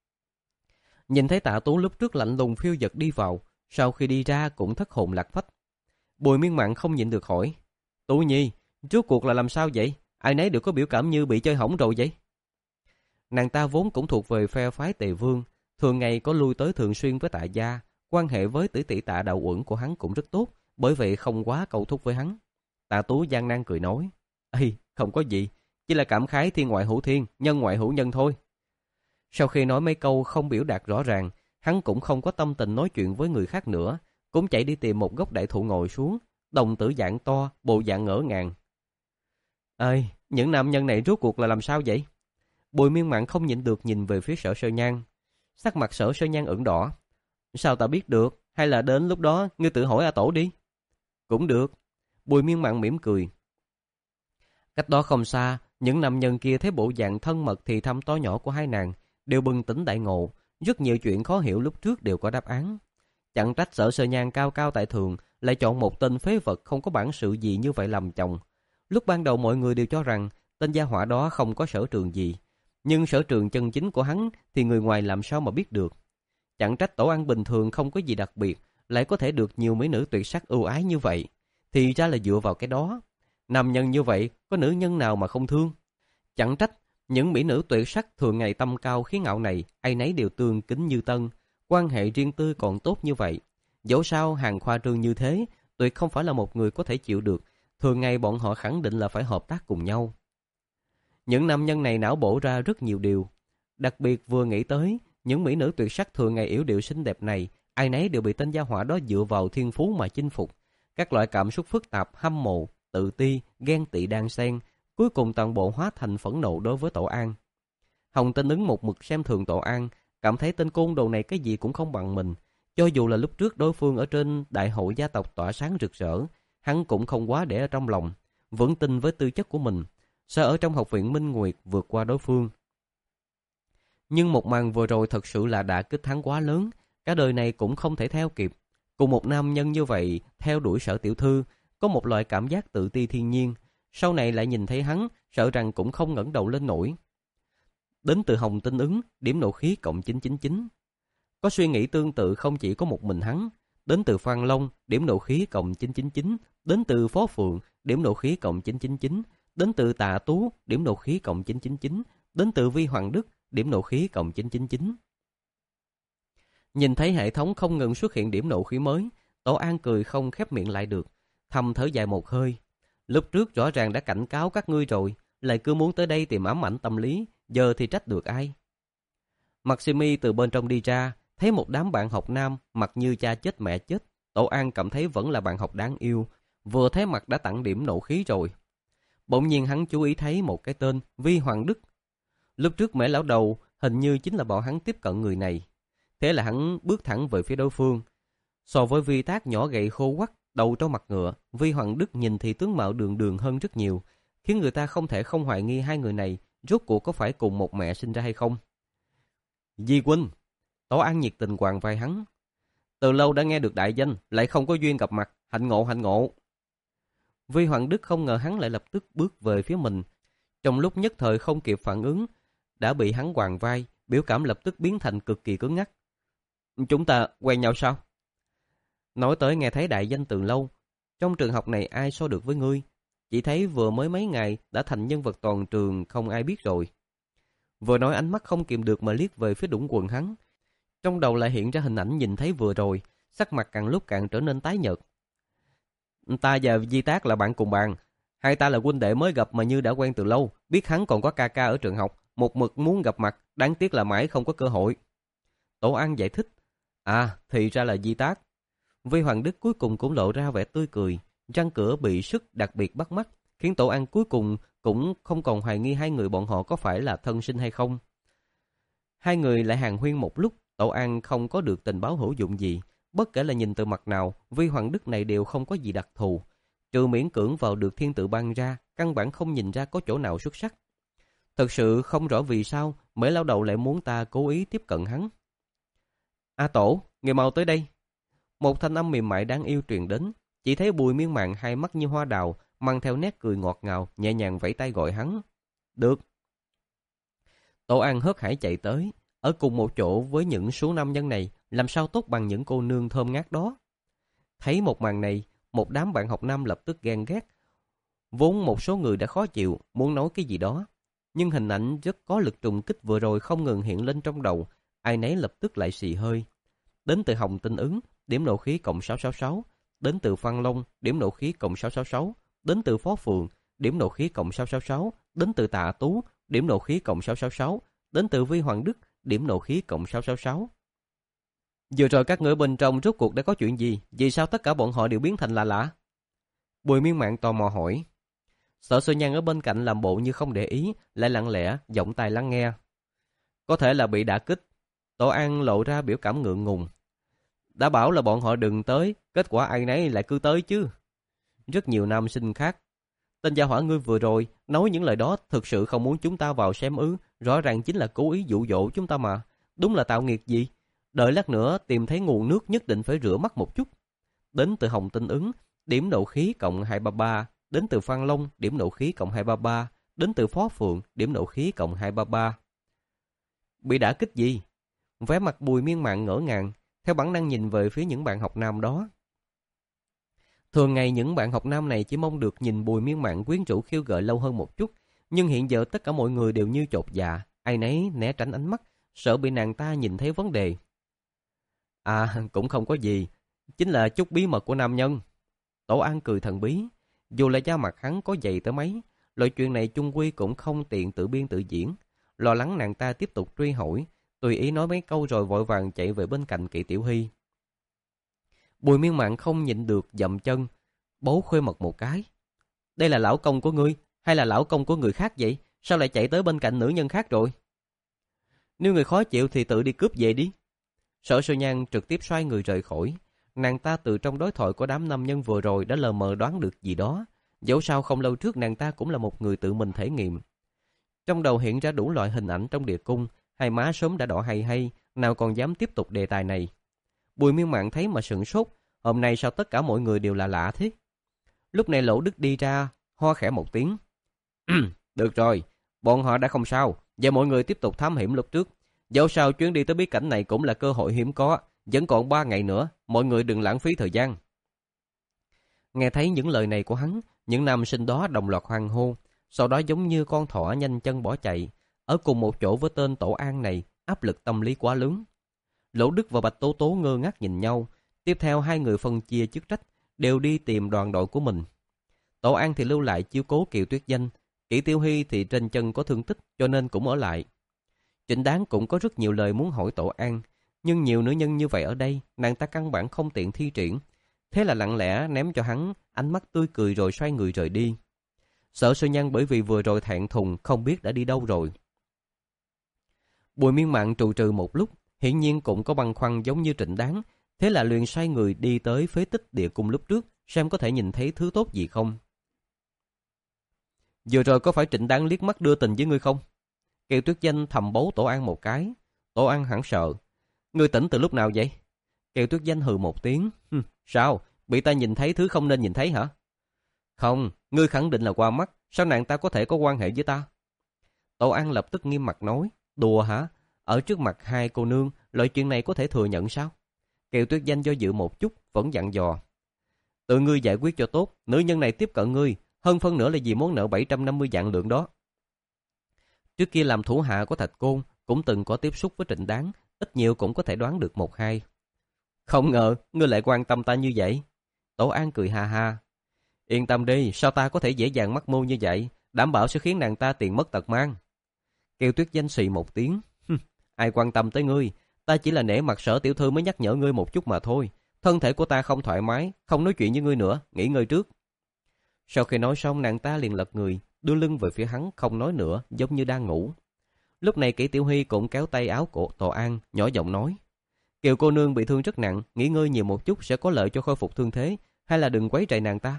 Nhìn thấy Tạ Tú lúc trước lạnh lùng phiêu dật đi vào, sau khi đi ra cũng thất hồn lạc phách. Bùi Miên Mạn không nhịn được hỏi. Tú Nhi, rốt cuộc là làm sao vậy? Ai nấy đều có biểu cảm như bị chơi hỏng rồi vậy? Nàng ta vốn cũng thuộc về phe phái Tề Vương, thường ngày có lui tới thường xuyên với Tạ gia, quan hệ với tỷ tỷ Tạ Đạo Uẩn của hắn cũng rất tốt, bởi vậy không quá cầu thúc với hắn. Tạ Tú gian nan cười nói. Ê, không có gì, chỉ là cảm khái thiên ngoại hữu thiên, nhân ngoại hữu nhân thôi. Sau khi nói mấy câu không biểu đạt rõ ràng, hắn cũng không có tâm tình nói chuyện với người khác nữa, cũng chạy đi tìm một gốc đại thụ ngồi xuống, đồng tử dạng to, bộ dạng ngỡ ngàng. Ê, những nam nhân này rốt cuộc là làm sao vậy? Bùi Miên Mạn không nhịn được nhìn về phía Sở Sơ Nhan. Sắc mặt Sở Sơ Nhan ửng đỏ. Sao ta biết được? Hay là đến lúc đó ngươi tự hỏi A Tổ đi? Cũng được. Bùi Miên Mạn mỉm cười. Cách đó không xa, những nam nhân kia thấy bộ dạng thân mật thì thăm to nhỏ của hai nàng, đều bừng tỉnh đại ngộ. Rất nhiều chuyện khó hiểu lúc trước đều có đáp án. Chẳng trách Sở Sơ Nhan cao cao tại thượng lại chọn một tên phế vật không có bản sự gì như vậy làm chồng. Lúc ban đầu mọi người đều cho rằng tên gia hỏa đó không có sở trường gì, nhưng sở trường chân chính của hắn thì người ngoài làm sao mà biết được. Chẳng trách Tổ An bình thường không có gì đặc biệt, lại có thể được nhiều mỹ nữ tuyệt sắc ưu ái như vậy, thì ra là dựa vào cái đó. Nam nhân như vậy, có nữ nhân nào mà không thương? Chẳng trách những mỹ nữ tuyệt sắc thường ngày tâm cao khí ngạo này, ai nấy đều tương kính như tân, quan hệ riêng tư còn tốt như vậy. Dẫu sao hàng khoa trương như thế, tuyệt không phải là một người có thể chịu được. Thường ngày bọn họ khẳng định là phải hợp tác cùng nhau. Những nam nhân này não bổ ra rất nhiều điều. Đặc biệt vừa nghĩ tới, những mỹ nữ tuyệt sắc thường ngày yểu điệu xinh đẹp này, ai nấy đều bị tên gia hỏa đó dựa vào thiên phú mà chinh phục. Các loại cảm xúc phức tạp, hâm mộ, tự ti, ghen tị đan xen, cuối cùng toàn bộ hóa thành phẫn nộ đối với Tổ An. Hồng Tinh Ứng một mực xem thường Tổ An, cảm thấy tên côn đồ này cái gì cũng không bằng mình. Cho dù là lúc trước đối phương ở trên đại hội gia tộc tỏa sáng rực rỡ, hắn cũng không quá để ở trong lòng, vững tin với tư chất của mình, sẽ ở trong học viện Minh Nguyệt vượt qua đối phương. Nhưng một màn vừa rồi thật sự là đã kích hắn quá lớn, cả đời này cũng không thể theo kịp. Cùng một nam nhân như vậy theo đuổi Sở tiểu thư, có một loại cảm giác tự ti thiên nhiên, sau này lại nhìn thấy hắn, sợ rằng cũng không ngẩng đầu lên nổi. Đến từ Hồng Tinh Ứng, điểm nộ khí cộng chín chín chín. Có suy nghĩ tương tự không chỉ có một mình hắn. Đến từ Phan Long, điểm nộ khí cộng chín chín chín. Đến từ Phó Phượng, điểm nộ khí cộng chín chín chín. Đến từ Tạ Tú, điểm nộ khí cộng chín chín chín. Đến từ Vi Hoàng Đức, điểm nộ khí cộng chín chín chín. Nhìn thấy hệ thống không ngừng xuất hiện điểm nộ khí mới, Tổ An cười không khép miệng lại được, thầm thở dài một hơi. Lúc trước rõ ràng đã cảnh cáo các ngươi rồi, lại cứ muốn tới đây tìm ám ảnh tâm lý, giờ thì trách được ai? Maximi từ bên trong đi ra, thấy một đám bạn học nam mặt như cha chết mẹ chết. Tổ An cảm thấy vẫn là bạn học đáng yêu, vừa thấy mặt đã tặng điểm nộ khí rồi. Bỗng nhiên hắn chú ý thấy một cái tên Vi Hoàng Đức. Lúc trước Mễ lão đầu hình như chính là bọn hắn tiếp cận người này. Thế là hắn bước thẳng về phía đối phương. So với Vi Tác nhỏ gầy khô quắt, đầu trong mặt ngựa, Vi Hoàng Đức nhìn thì tướng mạo đường đường hơn rất nhiều, khiến người ta không thể không hoài nghi hai người này rốt cuộc có phải cùng một mẹ sinh ra hay không. Di huynh, Tổ An nhiệt tình quàng vai hắn. Từ lâu đã nghe được đại danh, lại không có duyên gặp mặt, hạnh ngộ hạnh ngộ. Vi Hoàng Đức không ngờ hắn lại lập tức bước về phía mình, trong lúc nhất thời không kịp phản ứng, đã bị hắn quàng vai, biểu cảm lập tức biến thành cực kỳ cứng ngắc. Chúng ta quen nhau sao? Nói tới nghe thấy đại danh Từ lâu, trong trường học này ai so được với ngươi? Chỉ thấy vừa mới mấy ngày đã thành nhân vật toàn trường không ai biết rồi. Vừa nói ánh mắt không kìm được mà liếc về phía Đũng Quần hắn. Trong đầu lại hiện ra hình ảnh nhìn thấy vừa rồi, sắc mặt càng lúc càng trở nên tái nhợt. Ta và Di Tác là bạn cùng bàn, hai ta là huynh đệ mới gặp mà như đã quen từ lâu, biết hắn còn có ca ca ở trường học, một mực muốn gặp mặt, đáng tiếc là mãi không có cơ hội. Tổ An giải thích. À, thì ra là Di Tác. Vi Hoàng Đức cuối cùng cũng lộ ra vẻ tươi cười, răng cửa bị sứt đặc biệt bắt mắt, khiến Tổ An cuối cùng cũng không còn hoài nghi hai người bọn họ có phải là thân sinh hay không. Hai người lại hàn huyên một lúc, Tổ An không có được tình báo hữu dụng gì, bất kể là nhìn từ mặt nào, Vi Hoàng Đức này đều không có gì đặc thù, trừ miễn cưỡng vào được thiên tự ban ra, căn bản không nhìn ra có chỗ nào xuất sắc. Thật sự không rõ vì sao Mễ lão đầu lại muốn ta cố ý tiếp cận hắn. A Tổ, người mau tới đây. Một thanh âm mềm mại đáng yêu truyền đến, chỉ thấy Bùi Miên Mạn hai mắt như hoa đào, mang theo nét cười ngọt ngào, nhẹ nhàng vẫy tay gọi hắn. Được. Tổ An hớt hải chạy tới, ở cùng một chỗ với những số nam nhân này, làm sao tốt bằng những cô nương thơm ngát đó. Thấy một màn này, một đám bạn học nam lập tức ghen ghét. Vốn một số người đã khó chịu, muốn nói cái gì đó, nhưng hình ảnh rất có lực trùng kích vừa rồi không ngừng hiện lên trong đầu, ai nấy lập tức lại xì hơi. Đến từ Hồng Tinh Ứng, điểm nộ khí cộng sáu sáu sáu. Đến từ Phan Long, điểm nộ khí cộng sáu sáu sáu. Đến từ Phó Phượng, điểm nộ khí cộng sáu sáu sáu. Đến từ Tạ Tú, điểm nộ khí cộng sáu sáu sáu. Đến từ Vi Hoàng Đức, điểm nộ khí cộng sáu sáu sáu. Vừa rồi các ngươi bên trong rốt cuộc đã có chuyện gì? Vì sao tất cả bọn họ đều biến thành lạ lạ? Bùi Miên Mạn tò mò hỏi. Sở Sơ Nhan ở bên cạnh làm bộ như không để ý, lại lặng lẽ giọng tai lắng nghe. Có thể là bị đả kích. Tổ An lộ ra biểu cảm ngượng ngùng. Đã bảo là bọn họ đừng tới, kết quả ai nấy lại cứ tới chứ. rất nhiều nam sinh khác. Tên gia hỏa ngươi vừa rồi nói những lời đó thực sự không muốn chúng ta vào xem ư? Rõ ràng chính là cố ý dụ dỗ chúng ta mà. Đúng là tạo nghiệt gì? Đợi lát nữa tìm thấy nguồn nước nhất định phải rửa mắt một chút. Đến từ Hồng Tinh Ứng, điểm nộ khí cộng hai trăm ba mươi ba. Đến từ Phan Long, điểm nộ khí cộng hai trăm ba mươi ba. Đến từ Phó Phượng, điểm nộ khí cộng hai trăm ba mươi ba. Bị đả kích gì? Vẻ mặt Bùi Miên Mạn ngỡ ngàng, theo bản năng nhìn về phía những bạn học nam đó. Thường ngày những bạn học nam này chỉ mong được nhìn Bùi Miên Mạn quyến rũ khiêu gợi lâu hơn một chút, nhưng hiện giờ tất cả mọi người đều như chột dạ, ai nấy né tránh ánh mắt, sợ bị nàng ta nhìn thấy vấn đề. À, cũng không có gì, chính là chút bí mật của nam nhân. Tổ An cười thần bí, dù là da mặt hắn có dày tới mấy, loại chuyện này chung quy cũng không tiện tự biên tự diễn. Lo lắng nàng ta tiếp tục truy hỏi, tùy ý nói mấy câu rồi vội vàng chạy về bên cạnh Kỷ Tiểu Hy. Bùi Miên Mạn không nhịn được dậm chân, bấu Khuê Mật một cái. Đây là lão công của ngươi, hay là lão công của người khác vậy? Sao lại chạy tới bên cạnh nữ nhân khác rồi? Nếu người khó chịu thì tự đi cướp về đi. Sở Sư Nhan trực tiếp xoay người rời khỏi. Nàng ta từ trong đối thoại của đám nam nhân vừa rồi đã lờ mờ đoán được gì đó. Dẫu sao không lâu trước nàng ta cũng là một người tự mình thể nghiệm. Trong đầu hiện ra đủ loại hình ảnh trong địa cung, hai má sớm đã đỏ hay hay, nào còn dám tiếp tục đề tài này. Bùi Miên Mạn thấy mà sửng sốt, hôm nay sao tất cả mọi người đều là lạ thế? Lúc này Lỗ Đức đi ra, ho khẽ một tiếng. Được rồi, bọn họ đã không sao, giờ mọi người tiếp tục thám hiểm lúc trước. Dẫu sao chuyến đi tới bí cảnh này cũng là cơ hội hiếm có, vẫn còn ba ngày nữa, mọi người đừng lãng phí thời gian. Nghe thấy những lời này của hắn, những nam sinh đó đồng loạt hoan hô, sau đó giống như con thỏ nhanh chân bỏ chạy. Ở cùng một chỗ với tên Tổ An này, áp lực tâm lý quá lớn. Lỗ Đức và Bạch Tố Tố ngơ ngác nhìn nhau, tiếp theo hai người phân chia chức trách, đều đi tìm đoàn đội của mình. Tổ An thì lưu lại chiếu cố Kiều Tuyết Danh, Kỷ Tiểu Hy thì trên chân có thương tích cho nên cũng ở lại. Trịnh Đáng cũng có rất nhiều lời muốn hỏi Tổ An, nhưng nhiều nữ nhân như vậy ở đây, nàng ta căn bản không tiện thi triển. Thế là lặng lẽ ném cho hắn ánh mắt tươi cười rồi xoay người rời đi. Sở Sư Nhan bởi vì vừa rồi thẹn thùng không biết đã đi đâu rồi. Bùi Miên Mạn trù trừ một lúc, hiển nhiên cũng có băn khoăn giống như Trịnh Đáng, thế là liền xoay người đi tới phế tích địa cung lúc trước, xem có thể nhìn thấy thứ tốt gì không. Vừa rồi có phải Trịnh Đáng liếc mắt đưa tình với ngươi không? Kiều Tuyết Danh thầm bấu Tổ An một cái. Tổ An hoảng sợ. Ngươi tỉnh từ lúc nào vậy? Kiều Tuyết Danh hừ một tiếng. Sao? Bị ta nhìn thấy thứ không nên nhìn thấy hả? Không, ngươi khẳng định là qua mắt. Sao nàng ta có thể có quan hệ với ta? Tổ An lập tức nghiêm mặt nói. Đùa hả? Ở trước mặt hai cô nương, loại chuyện này có thể thừa nhận sao? Kiều Tuyết Danh do dự một chút, vẫn dặn dò. Tự ngươi giải quyết cho tốt, nữ nhân này tiếp cận ngươi, hơn phân nữa là vì món nợ bảy trăm năm mươi vạn lượng đó. Trước kia làm thủ hạ của Thạch Côn, cũng từng có tiếp xúc với Trịnh Đáng, ít nhiều cũng có thể đoán được một hai. Không ngờ, ngươi lại quan tâm ta như vậy. Tổ An cười ha ha. Yên tâm đi, sao ta có thể dễ dàng mắc mưu như vậy, đảm bảo sẽ khiến nàng ta tiền mất tật mang. Kiều Tuyết Danh xì một tiếng. Ai quan tâm tới ngươi, ta chỉ là nể mặt Sở tiểu thư mới nhắc nhở ngươi một chút mà thôi. Thân thể của ta không thoải mái, không nói chuyện với ngươi nữa, nghỉ ngơi trước. Sau khi nói xong, nàng ta liền lật người, đưa lưng về phía hắn, không nói nữa, giống như đang ngủ. Lúc này Kỷ Tiểu Hy cũng kéo tay áo của Tổ An, nhỏ giọng nói. Kiều cô nương bị thương rất nặng, nghỉ ngơi nhiều một chút sẽ có lợi cho khôi phục thương thế, hay là đừng quấy rầy nàng ta.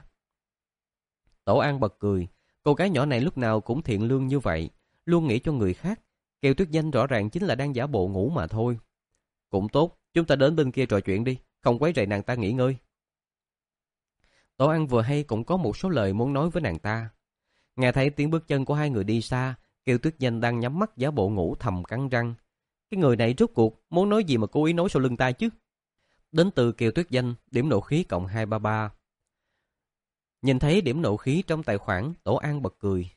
Tổ An bật cười, cô gái nhỏ này lúc nào cũng thiện lương như vậy, luôn nghĩ cho người khác. Kiều Tuyết Danh rõ ràng chính là đang giả bộ ngủ mà thôi. Cũng tốt, chúng ta đến bên kia trò chuyện đi, không quấy rầy nàng ta nghỉ ngơi. Tổ An vừa hay cũng có một số lời muốn nói với nàng ta. Nghe thấy tiếng bước chân của hai người đi xa, Kiều Tuyết Danh đang nhắm mắt giả bộ ngủ thầm cắn răng. Cái người này rốt cuộc muốn nói gì mà cố ý nói sau lưng ta chứ? Đến từ Kiều Tuyết Danh, điểm nộ khí cộng hai trăm ba mươi ba. Nhìn thấy điểm nộ khí trong tài khoản, Tổ An bật cười.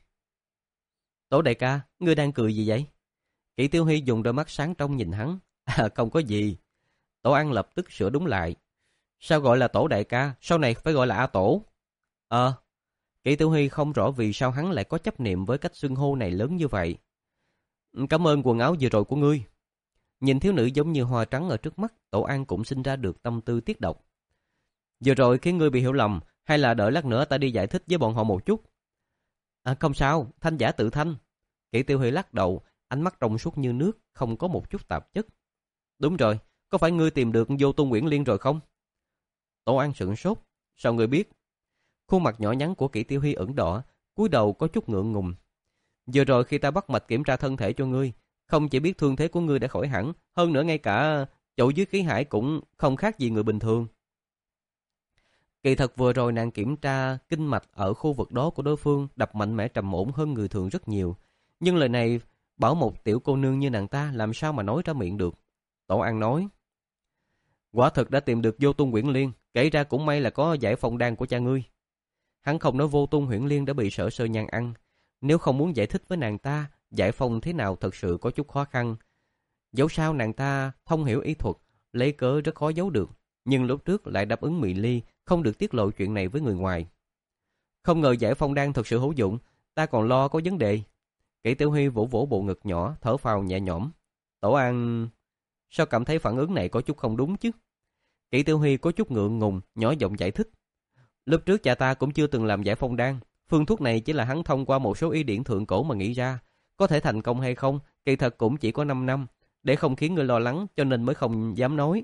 Tổ đại ca, ngươi đang cười gì vậy? Kỷ Tiểu Hy dùng đôi mắt sáng trong nhìn hắn. À, không có gì. Tổ An lập tức sửa đúng lại. Sao gọi là Tổ đại ca, sau này phải gọi là A Tổ? Ờ. Kỷ Tiểu Hy không rõ vì sao hắn lại có chấp niệm với cách xưng hô này lớn như vậy. Cảm ơn quần áo vừa rồi của ngươi. Nhìn thiếu nữ giống như hoa trắng ở trước mắt, Tổ An cũng sinh ra được tâm tư tiết độc. Vừa rồi khiến ngươi bị hiểu lầm, hay là đợi lát nữa ta đi giải thích với bọn họ một chút? À, không sao, thanh giả tự thanh. Kỷ Tiểu Hy lắc đầu, ánh mắt trong suốt như nước, không có một chút tạp chất. Đúng rồi, có phải ngươi tìm được Vô Tung Uyển Liên rồi không? Tổ An sửng sốt, sao ngươi biết? Khuôn mặt nhỏ nhắn của Kỷ Tiêu Huy ửng đỏ, cúi đầu có chút ngượng ngùng. Vừa rồi khi ta bắt mạch kiểm tra thân thể cho ngươi, không chỉ biết thương thế của ngươi đã khỏi hẳn, hơn nữa ngay cả chỗ dưới khí hải cũng không khác gì người bình thường. Kỳ thật vừa rồi nàng kiểm tra kinh mạch ở khu vực đó của đối phương đập mạnh mẽ trầm ổn hơn người thường rất nhiều. Nhưng lời này bảo một tiểu cô nương như nàng ta làm sao mà nói ra miệng được. Tổ An nói, quả thực đã tìm được Vô Tung Huyễn Liên, kể ra cũng may là có giải phong đan của cha ngươi. Hắn không nói Vô Tung Huyễn Liên đã bị Sở Sơ Nhan ăn. Nếu không muốn giải thích với nàng ta giải phong thế nào thật sự có chút khó khăn. Dẫu sao nàng ta thông hiểu y thuật, lấy cớ rất khó giấu được. Nhưng lúc trước lại đáp ứng Mị Ly không được tiết lộ chuyện này với người ngoài. Không ngờ giải phong đan thật sự hữu dụng, ta còn lo có vấn đề. Kỷ Tiểu Huy vỗ vỗ bộ ngực nhỏ, thở phào nhẹ nhõm. Tổ An, sao cảm thấy phản ứng này có chút không đúng chứ? Kỷ Tiểu Huy có chút ngượng ngùng, nhỏ giọng giải thích. Lúc trước cha ta cũng chưa từng làm giải phong đan, phương thuốc này chỉ là hắn thông qua một số y điển thượng cổ mà nghĩ ra, có thể thành công hay không, kỳ thật cũng chỉ có năm năm, để không khiến người lo lắng cho nên mới không dám nói.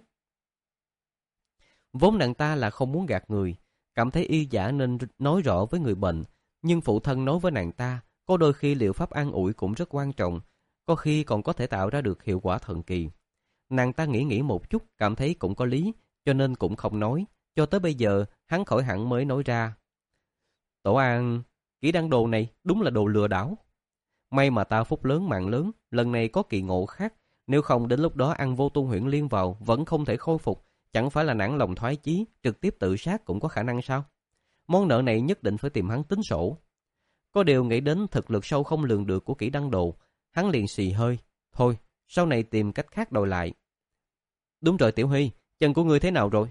Vốn nàng ta là không muốn gạt người, cảm thấy y giả nên nói rõ với người bệnh, nhưng phụ thân nói với nàng ta, có đôi khi liệu pháp an ủi cũng rất quan trọng, có khi còn có thể tạo ra được hiệu quả thần kỳ. Nàng ta nghĩ nghĩ một chút, cảm thấy cũng có lý, cho nên cũng không nói, cho tới bây giờ hắn khỏi hẳn mới nói ra. Tổ An, kỹ đăng đồ này đúng là đồ lừa đảo. May mà ta phúc lớn mạng lớn, lần này có kỳ ngộ khác, nếu không đến lúc đó ăn Vô Tung Huyễn Liên vào vẫn không thể khôi phục, chẳng phải là nản lòng thoái chí, trực tiếp tự sát cũng có khả năng sao? Món nợ này nhất định phải tìm hắn tính sổ. Có điều nghĩ đến thực lực sâu không lường được của kỹ đăng đồ, hắn liền xì hơi. Thôi, sau này tìm cách khác đòi lại. Đúng rồi Tiểu Huy, chân của ngươi thế nào rồi?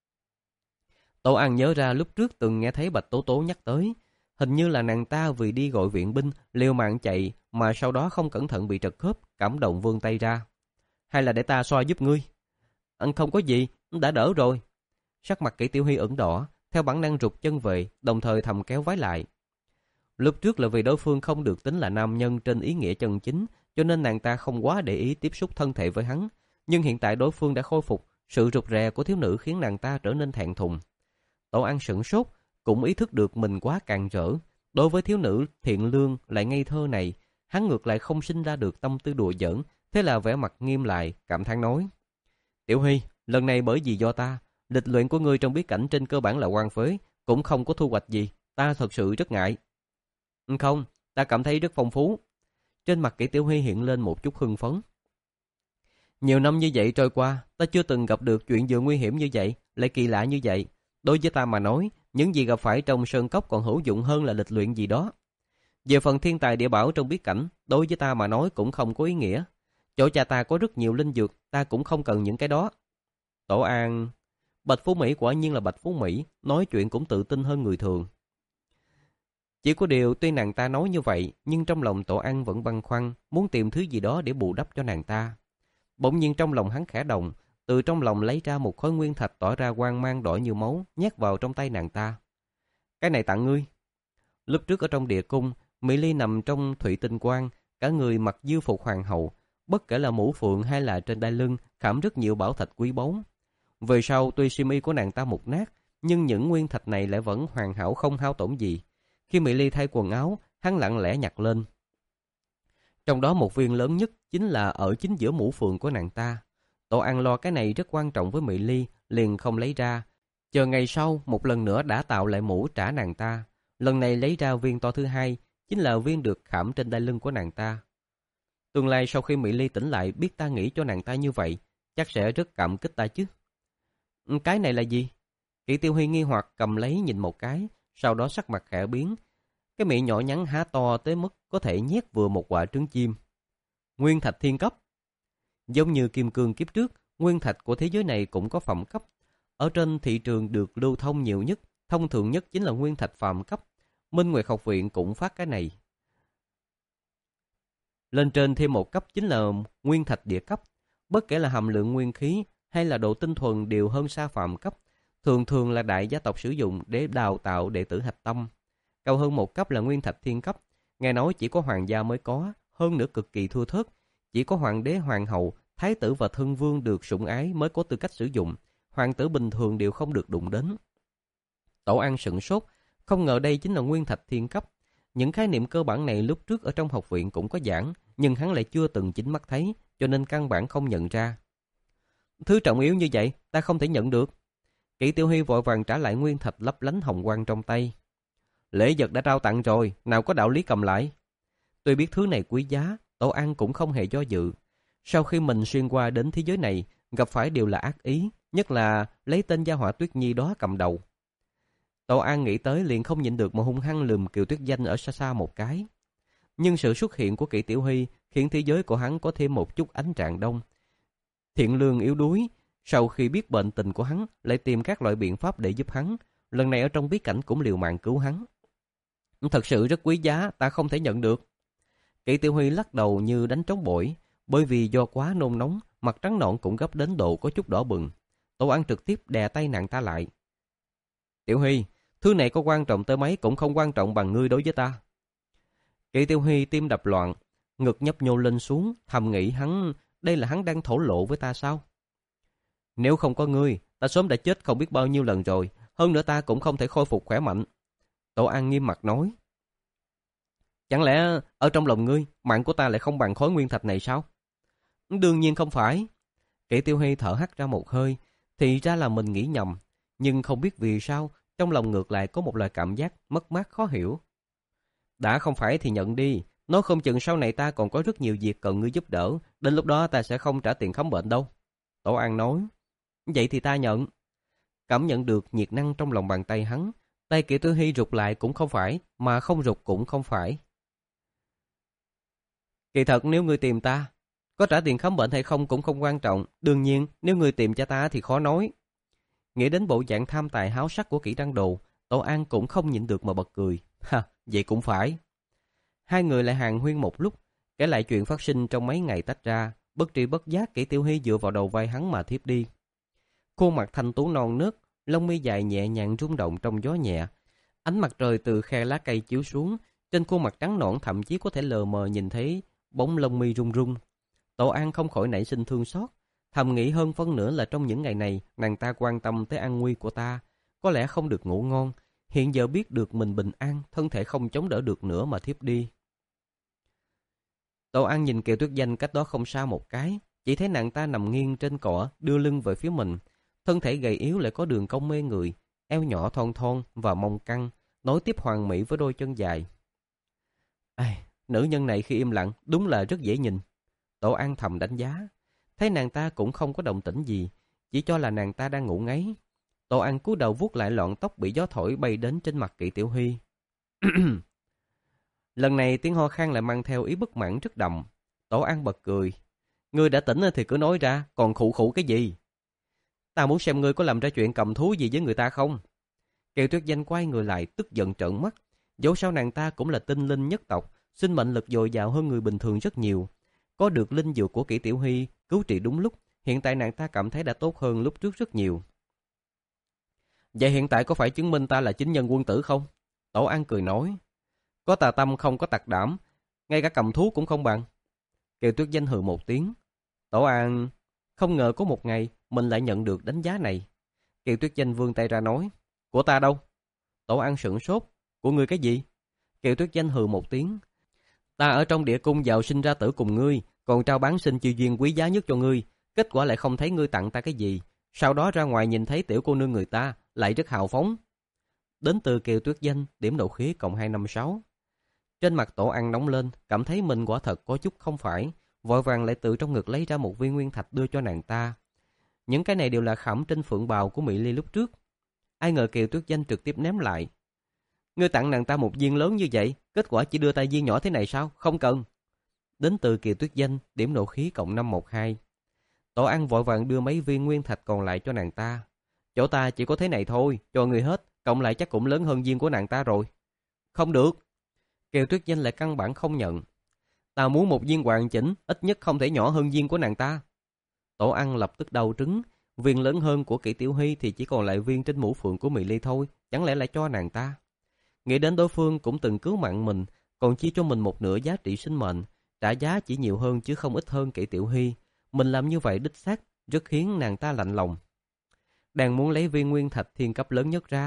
Tổ An nhớ ra lúc trước từng nghe thấy Bạch Tố Tố nhắc tới. Hình như là nàng ta vì đi gọi viện binh, liều mạng chạy mà sau đó không cẩn thận bị trật khớp, cảm động vươn tay ra. Hay là để ta xoa giúp ngươi? Anh không có gì, đã đỡ rồi. Sắc mặt Kỷ Tiểu Huy ửng đỏ, theo bản năng rụt chân về, đồng thời thầm kéo váy lại. Lúc trước là vì đối phương không được tính là nam nhân trên ý nghĩa chân chính, cho nên nàng ta không quá để ý tiếp xúc thân thể với hắn. Nhưng hiện tại đối phương đã khôi phục, sự rụt rè của thiếu nữ khiến nàng ta trở nên thẹn thùng. Tổ An sửng sốt, cũng ý thức được mình quá càn rỡ. Đối với thiếu nữ thiện lương lại ngây thơ này, hắn ngược lại không sinh ra được tâm tư đùa giỡn, thế là vẻ mặt nghiêm lại, cảm thán nói. Tiểu Huy, lần này bởi vì do ta, lịch luyện của ngươi trong bí cảnh trên cơ bản là hoang phế, cũng không có thu hoạch gì, ta thật sự rất ngại. Không, ta cảm thấy rất phong phú. Trên mặt Kỷ Tiểu Huy hiện lên một chút hưng phấn. Nhiều năm như vậy trôi qua, ta chưa từng gặp được chuyện vừa nguy hiểm như vậy, lại kỳ lạ như vậy. Đối với ta mà nói, những gì gặp phải trong sơn cốc còn hữu dụng hơn là lịch luyện gì đó. Về phần thiên tài địa bảo trong bí cảnh, đối với ta mà nói cũng không có ý nghĩa. Chỗ cha ta có rất nhiều linh dược, ta cũng không cần những cái đó. Tổ An, Bạch Phú Mỹ quả nhiên là Bạch Phú Mỹ, nói chuyện cũng tự tin hơn người thường. Chỉ có điều tuy nàng ta nói như vậy, nhưng trong lòng Tổ An vẫn băn khoăn, muốn tìm thứ gì đó để bù đắp cho nàng ta. Bỗng nhiên trong lòng hắn khẽ động, từ trong lòng lấy ra một khối nguyên thạch tỏ ra quang mang đỏ như máu, nhét vào trong tay nàng ta. Cái này tặng ngươi. Lúc trước ở trong địa cung, Mỹ Ly nằm trong thủy tinh quang, cả người mặc diêu phục hoàng hậu, bất kể là mũ phượng hay là trên đai lưng, khảm rất nhiều bảo thạch quý báu. Về sau tuy xiêm y của nàng ta mục nát, nhưng những nguyên thạch này lại vẫn hoàn hảo không hao tổn gì. Khi Mỹ Ly thay quần áo, hắn lặng lẽ nhặt lên. Trong đó một viên lớn nhất chính là ở chính giữa mũ phượng của nàng ta. Tổ An lo cái này rất quan trọng với Mỹ Ly, liền không lấy ra. Chờ ngày sau, một lần nữa đã tạo lại mũ trả nàng ta. Lần này lấy ra viên to thứ hai, chính là viên được khảm trên đai lưng của nàng ta. Tương lai sau khi Mỹ Ly tỉnh lại biết ta nghĩ cho nàng ta như vậy, chắc sẽ rất cảm kích ta chứ. Cái này là gì? Kỷ Tiêu Huy nghi hoặc cầm lấy nhìn một cái, sau đó sắc mặt khẽ biến. Cái miệng nhỏ nhắn há to tới mức có thể nhét vừa một quả trứng chim. Nguyên thạch thiên cấp. Giống như kim cương kiếp trước, nguyên thạch của thế giới này cũng có phẩm cấp. Ở trên thị trường được lưu thông nhiều nhất, thông thường nhất chính là nguyên thạch phàm cấp. Minh Nguyệt Học Viện cũng phát cái này. Lên trên thêm một cấp chính là nguyên thạch địa cấp. Bất kể là hàm lượng nguyên khí hay là độ tinh thuần đều hơn xa phàm cấp. Thường thường là đại gia tộc sử dụng để đào tạo đệ tử hạch tâm. Cao hơn một cấp là nguyên thạch thiên cấp. Nghe nói chỉ có hoàng gia mới có, hơn nữa cực kỳ thưa thớt. Chỉ có hoàng đế, hoàng hậu, thái tử và thân vương được sủng ái mới có tư cách sử dụng. Hoàng tử bình thường đều không được đụng đến. Tổ An sửng sốt, Không ngờ đây chính là nguyên thạch thiên cấp. Những khái niệm cơ bản này lúc trước ở trong học viện cũng có giảng, nhưng hắn lại chưa từng chính mắt thấy, cho nên căn bản không nhận ra. Thứ trọng yếu như vậy, ta không thể nhận được. Kỷ Tiểu Hy vội vàng trả lại nguyên thạch lấp lánh hồng quang trong tay. Lễ vật đã trao tặng rồi, nào có đạo lý cầm lại. Tuy biết thứ này quý giá, Tổ An cũng không hề do dự. Sau khi mình xuyên qua đến thế giới này, gặp phải đều là ác ý, nhất là lấy tên gia họa Tuyết Nhi đó cầm đầu. Tổ An nghĩ tới liền không nhịn được mà hung hăng lườm Kiều Tuyết Danh ở xa xa một cái. Nhưng sự xuất hiện của Kỷ Tiểu Hy khiến thế giới của hắn có thêm một chút ánh rạng đông. Thiện lương yếu đuối, sau khi biết bệnh tình của hắn lại tìm các loại biện pháp để giúp hắn, lần này ở trong bí cảnh cũng liều mạng cứu hắn. Thật sự rất quý giá, ta không thể nhận được. Kỷ Tiểu Huy lắc đầu như đánh trống bổi, bởi vì do quá nôn nóng, mặt trắng nõn cũng gấp đến độ có chút đỏ bừng. Tổ An trực tiếp đè tay nàng ta lại. Tiểu Huy, thứ này có quan trọng tới mấy cũng không quan trọng bằng ngươi đối với ta. Kỷ Tiểu Huy tim đập loạn, ngực nhấp nhô lên xuống, thầm nghĩ hắn, đây là hắn đang thổ lộ với ta sao? Nếu không có ngươi, ta sớm đã chết không biết bao nhiêu lần rồi, hơn nữa ta cũng không thể khôi phục khỏe mạnh. Tổ An nghiêm mặt nói. Chẳng lẽ ở trong lòng ngươi, mạng của ta lại không bằng khối nguyên thạch này sao? Đương nhiên không phải. Kỷ Tiểu Hy thở hắt ra một hơi, thì ra là mình nghĩ nhầm, nhưng không biết vì sao, trong lòng ngược lại có một loại cảm giác mất mát khó hiểu. Đã không phải thì nhận đi, nói không chừng sau này ta còn có rất nhiều việc cần ngươi giúp đỡ, đến lúc đó ta sẽ không trả tiền khám bệnh đâu. Tổ An nói. Vậy thì ta nhận. Cảm nhận được nhiệt năng trong lòng bàn tay hắn, tay Kỷ Tiểu Hy rụt lại cũng không phải, mà không rụt cũng không phải. Kỳ thật nếu ngươi tìm ta, có trả tiền khám bệnh hay không cũng không quan trọng. Đương nhiên, nếu ngươi tìm cho ta thì khó nói. Nghĩ đến bộ dạng tham tài háo sắc của Kỷ Trăng Đồ, Tổ An cũng không nhịn được mà bật cười. Ha, vậy cũng phải. Hai người lại hàn huyên một lúc, kể lại chuyện phát sinh trong mấy ngày tách ra. Bất tri bất giác Kỷ Tiểu Hy dựa vào đầu vai hắn mà thiếp đi. Khuôn mặt thanh tú non nớt, lông mi dài nhẹ nhàng rung động trong gió nhẹ. Ánh mặt trời từ khe lá cây chiếu xuống, trên khuôn mặt trắng nõn thậm chí có thể lờ mờ nhìn thấy bóng lông mi rung rung. Tổ An không khỏi nảy sinh thương xót, thầm nghĩ hơn phân nửa là trong những ngày này nàng ta quan tâm tới an nguy của ta, có lẽ không được ngủ ngon. Hiện giờ biết được mình bình an, thân thể không chống đỡ được nữa mà thiếp đi. Tổ An nhìn Kiều Tuyết Danh cách đó không xa một cái, chỉ thấy nàng ta nằm nghiêng trên cỏ, đưa lưng về phía mình. Thân thể gầy yếu lại có đường cong mê người, eo nhỏ thon thon và mông căng, nối tiếp hoàn mỹ với đôi chân dài. Ai, nữ nhân này khi im lặng đúng là rất dễ nhìn. Tổ An thầm đánh giá, thấy nàng ta cũng không có động tĩnh gì, chỉ cho là nàng ta đang ngủ ngáy. Tổ An cúi đầu vuốt lại lọn tóc bị gió thổi bay đến trên mặt Kỷ Tiểu Huy. Lần này tiếng ho khan lại mang theo ý bất mãn rất đậm. Tổ An bật cười. Ngươi đã tỉnh thì cứ nói ra, còn khụ khụ cái gì? Ta muốn xem ngươi có làm ra chuyện cầm thú gì với người ta không? Kiều Tuyết Danh quay người lại tức giận trợn mắt. Dẫu sao nàng ta cũng là tinh linh nhất tộc, sinh mệnh lực dồi dào hơn người bình thường rất nhiều. Có được linh dược của Kỷ Tiểu Hy cứu trị đúng lúc, hiện tại nàng ta cảm thấy đã tốt hơn lúc trước rất nhiều. Vậy hiện tại có phải chứng minh ta là chính nhân quân tử không? Tổ An cười nói. Có tà tâm không có tặc đảm, ngay cả cầm thú cũng không bằng. Kiều Tuyết Danh hừ một tiếng. Tổ An không ngờ có một ngày mình lại nhận được đánh giá này. Kiều Tuyết Danh vươn tay ra nói. Của ta đâu? Tổ An sửng sốt. Của ngươi cái gì? Kiều Tuyết Danh hừ một tiếng. Ta ở trong địa cung giàu sinh ra tử cùng ngươi, còn trao bán sinh chiêu duyên quý giá nhất cho ngươi. Kết quả lại không thấy ngươi tặng ta cái gì. Sau đó ra ngoài nhìn thấy tiểu cô nương người ta, lại rất hào phóng. Đến từ Kiều Tuyết Danh, điểm độ khí cộng hai năm sáu. Trên mặt Tổ An nóng lên, cảm thấy mình quả thật có chút không phải, vội vàng lại tự trong ngực lấy ra một viên nguyên thạch đưa cho nàng ta. Những cái này đều là khảm trên phượng bào của Mỹ Ly lúc trước. Ai ngờ Kiều Tuyết Danh trực tiếp ném lại. Ngươi tặng nàng ta một viên lớn như vậy, kết quả chỉ đưa tay viên nhỏ thế này sao? Không cần. Đến từ Kiều Tuyết Danh, điểm độ khí cộng năm một hai. Tổ An vội vàng đưa mấy viên nguyên thạch còn lại cho nàng ta. Chỗ ta chỉ có thế này thôi, cho ngươi hết, cộng lại chắc cũng lớn hơn viên của nàng ta rồi. Không được. Kiều Tuyết Danh lại căn bản không nhận. Ta muốn một viên hoàn chỉnh, ít nhất không thể nhỏ hơn viên của nàng ta. Tổ An lập tức đau trứng, viên lớn hơn của Kỷ Tiểu Hy thì chỉ còn lại viên trên mũ phượng của Mỹ Ly thôi, chẳng lẽ lại cho nàng ta. Nghĩ đến đối phương cũng từng cứu mạng mình, còn chia cho mình một nửa giá trị sinh mệnh, trả giá chỉ nhiều hơn chứ không ít hơn Kỷ Tiểu Hy. Mình làm như vậy đích xác rất khiến nàng ta lạnh lòng. Đang muốn lấy viên nguyên thạch thiên cấp lớn nhất ra,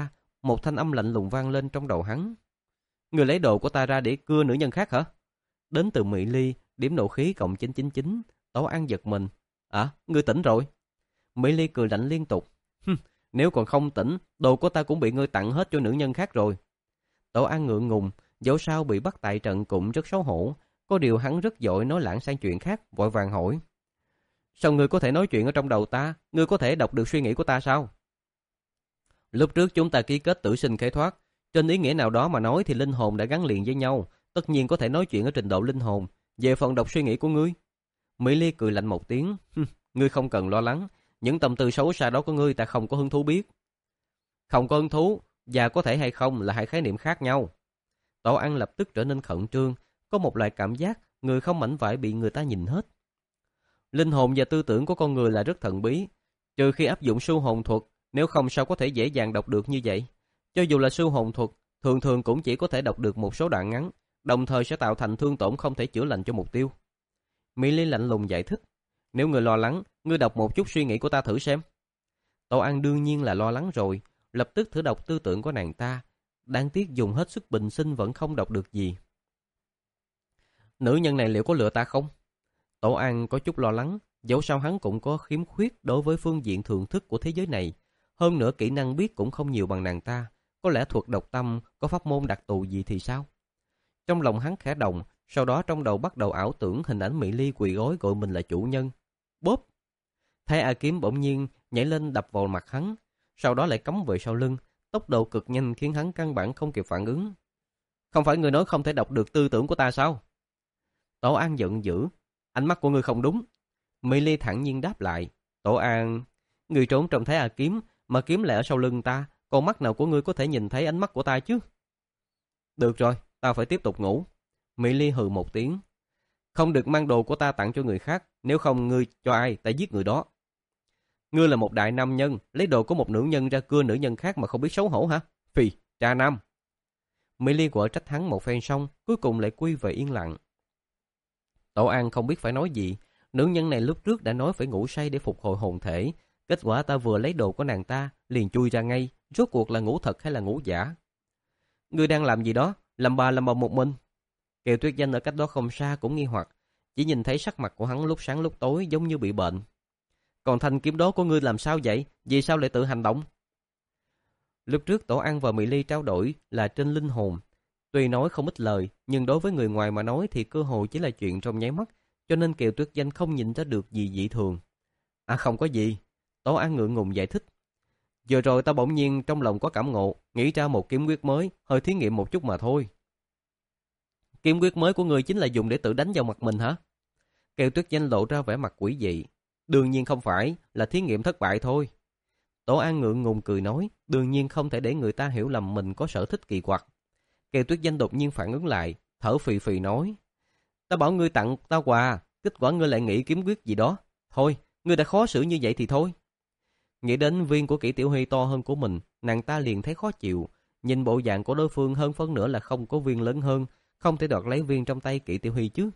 một thanh âm lạnh lùng vang lên trong đầu hắn. Người lấy đồ của ta ra để cưa nữ nhân khác hả? Đến từ Mỹ Ly, điểm nộ khí cộng chín chín chín. Tố An giật mình. À, ngươi tỉnh rồi. Mỹ Ly cười lạnh liên tục. Nếu còn không tỉnh, đồ của ta cũng bị ngươi tặng hết cho nữ nhân khác rồi. Tố An ngượng ngùng, dẫu sao bị bắt tại trận cũng rất xấu hổ. Có điều hắn rất giỏi nói lãng sang chuyện khác, vội vàng hỏi. Sao ngươi có thể nói chuyện ở trong đầu ta? Ngươi có thể đọc được suy nghĩ của ta sao? Lúc trước chúng ta ký kết tử sinh khế thoát. Trên ý nghĩa nào đó mà nói thì linh hồn đã gắn liền với nhau. Tất nhiên có thể nói chuyện ở trình độ linh hồn. Về phần đọc suy nghĩ của ngươi. Mỹ Ly cười lạnh một tiếng. Ngươi không cần lo lắng. Những tâm tư xấu xa đó của ngươi ta không có hứng thú biết. Không có hứng thú và có thể hay không là hai khái niệm khác nhau. Tổ An lập tức trở nên khẩn trương. Có một loại cảm giác người không mảnh vải bị người ta nhìn hết. Linh hồn và tư tưởng của con người là rất thần bí. Trừ khi áp dụng siêu hồn thuật, nếu không sao có thể dễ dàng đọc được như vậy. Cho dù là siêu hồn thuật, thường thường cũng chỉ có thể đọc được một số đoạn ngắn, đồng thời sẽ tạo thành thương tổn không thể chữa lành cho mục tiêu. Mỹ Ly lạnh lùng giải thích. Nếu người lo lắng, ngươi đọc một chút suy nghĩ của ta thử xem. Tổ An đương nhiên là lo lắng rồi, lập tức thử đọc tư tưởng của nàng ta. Đáng tiếc dùng hết sức bình sinh vẫn không đọc được gì. Nữ nhân này liệu có lừa ta không? Tổ An có chút lo lắng, dẫu sao hắn cũng có khiếm khuyết đối với phương diện thưởng thức của thế giới này. Hơn nữa kỹ năng biết cũng không nhiều bằng nàng ta. Có lẽ thuật độc tâm có pháp môn đặc thù gì thì sao? Trong lòng hắn khẽ động, sau đó trong đầu bắt đầu ảo tưởng hình ảnh Mỹ Ly quỳ gối gọi mình là chủ nhân. Bốp! Thái A Kiếm bỗng nhiên nhảy lên đập vào mặt hắn, sau đó lại cắm về sau lưng, tốc độ cực nhanh khiến hắn căn bản không kịp phản ứng. Không phải người nói không thể đọc được tư tưởng của ta sao? Tổ An giận dữ. Ánh mắt của ngươi không đúng. Mỹ Ly thản nhiên đáp lại. Tổ An, ngươi trốn trong Thái A Kiếm mà kiếm lại ở sau lưng ta, con mắt nào của ngươi có thể nhìn thấy ánh mắt của ta chứ? Được rồi, ta phải tiếp tục ngủ. Mỹ Ly hừ một tiếng. Không được mang đồ của ta tặng cho người khác, nếu không ngươi cho ai, ta giết người đó. Ngươi là một đại nam nhân, lấy đồ của một nữ nhân ra cưa nữ nhân khác mà không biết xấu hổ hả? Phì, tra nam. Mỹ Ly quở trách hắn một phen xong, cuối cùng lại quy về yên lặng. Tổ An không biết phải nói gì, nữ nhân này lúc trước đã nói phải ngủ say để phục hồi hồn thể, kết quả ta vừa lấy đồ của nàng ta, liền chui ra ngay, rốt cuộc là ngủ thật hay là ngủ giả? Ngươi đang làm gì đó, làm bà làm bầu một mình? Kiều Tuyết Danh ở cách đó không xa cũng nghi hoặc, chỉ nhìn thấy sắc mặt của hắn lúc sáng lúc tối giống như bị bệnh. Còn thanh kiếm đó của ngươi làm sao vậy? Vì sao lại tự hành động? Lúc trước Tổ An và Mỹ Ly trao đổi là trên linh hồn. Tuy nói không ít lời, nhưng đối với người ngoài mà nói thì cơ hội chỉ là chuyện trong nháy mắt, cho nên Kiều Tuyết Danh không nhìn ra được gì dị thường. À không có gì. Tổ An ngượng ngùng giải thích. Giờ rồi ta bỗng nhiên trong lòng có cảm ngộ, nghĩ ra một kiếm quyết mới, hơi thí nghiệm một chút mà thôi. Kiếm quyết mới của ngươi chính là dùng để tự đánh vào mặt mình hả? Kiều Tuyết Danh lộ ra vẻ mặt quỷ dị. Đương nhiên không phải, là thí nghiệm thất bại thôi. Tổ An ngượng ngùng cười nói, đương nhiên không thể để người ta hiểu lầm mình có sở thích kỳ quặc. Kiều Tuyết Danh đột nhiên phản ứng lại, thở phì phì nói. Ta bảo ngươi tặng ta quà, kết quả ngươi lại nghĩ kiếm quyết gì đó. Thôi, ngươi đã khó xử như vậy thì thôi. Nghĩ đến viên của Kỷ Tiểu Huy to hơn của mình, nàng ta liền thấy khó chịu. Nhìn bộ dạng của đối phương hơn phân nửa là không có viên lớn hơn, không thể đoạt lấy viên trong tay Kỷ Tiểu Huy chứ.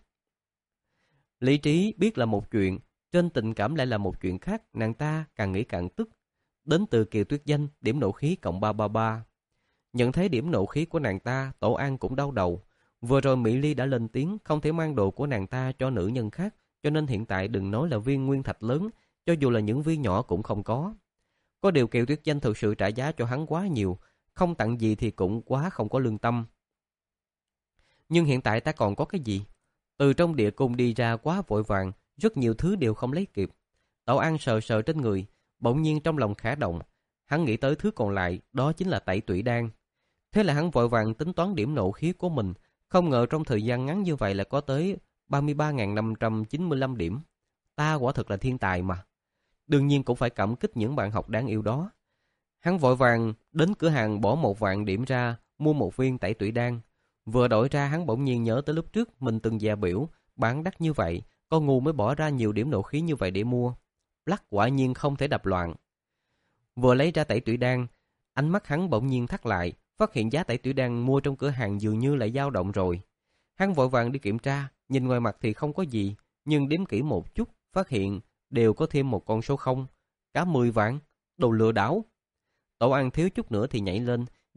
Lý trí biết là một chuyện, trên tình cảm lại là một chuyện khác, nàng ta càng nghĩ càng tức. Đến từ Kiều Tuyết Danh, điểm nộ khí cộng ba ba ba. Nhận thấy điểm nộ khí của nàng ta, Tổ An cũng đau đầu. Vừa rồi Mỹ Ly đã lên tiếng không thể mang đồ của nàng ta cho nữ nhân khác, cho nên hiện tại đừng nói là viên nguyên thạch lớn, cho dù là những viên nhỏ cũng không có. Có điều Kiều Tuyết Danh thực sự trả giá cho hắn quá nhiều, không tặng gì thì cũng quá không có lương tâm. Nhưng hiện tại ta còn có cái gì? Từ trong địa cung đi ra quá vội vàng, rất nhiều thứ đều không lấy kịp. Tổ An sờ sờ trên người, bỗng nhiên trong lòng khẽ động. Hắn nghĩ tới thứ còn lại, đó chính là tẩy tủy đan. Thế là hắn vội vàng tính toán điểm nộ khí của mình, không ngờ trong thời gian ngắn như vậy là có tới ba mươi ba nghìn năm trăm chín mươi lăm điểm. Ta quả thật là thiên tài mà. Đương nhiên cũng phải cảm kích những bạn học đáng yêu đó. Hắn vội vàng đến cửa hàng bỏ một vạn điểm ra, mua một viên tẩy tủy đan. Vừa đổi ra hắn bỗng nhiên nhớ tới lúc trước mình từng dè biểu, bán đắt như vậy, con ngu mới bỏ ra nhiều điểm nộ khí như vậy để mua. Lắc quả nhiên không thể đập loạn. Vừa lấy ra tẩy tủy đan, ánh mắt hắn bỗng nhiên thắt lại, phát hiện giá tẩy tủy đan mua trong cửa hàng dường như lại dao động rồi. Hắn vội vàng đi kiểm tra, nhìn ngoài mặt thì không có gì, nhưng đếm kỹ một chút, phát hiện đều có thêm một con số không, cả mười vạn, đồ lừa đảo. Tổ An thiếu chút nữa thì nhảy lên,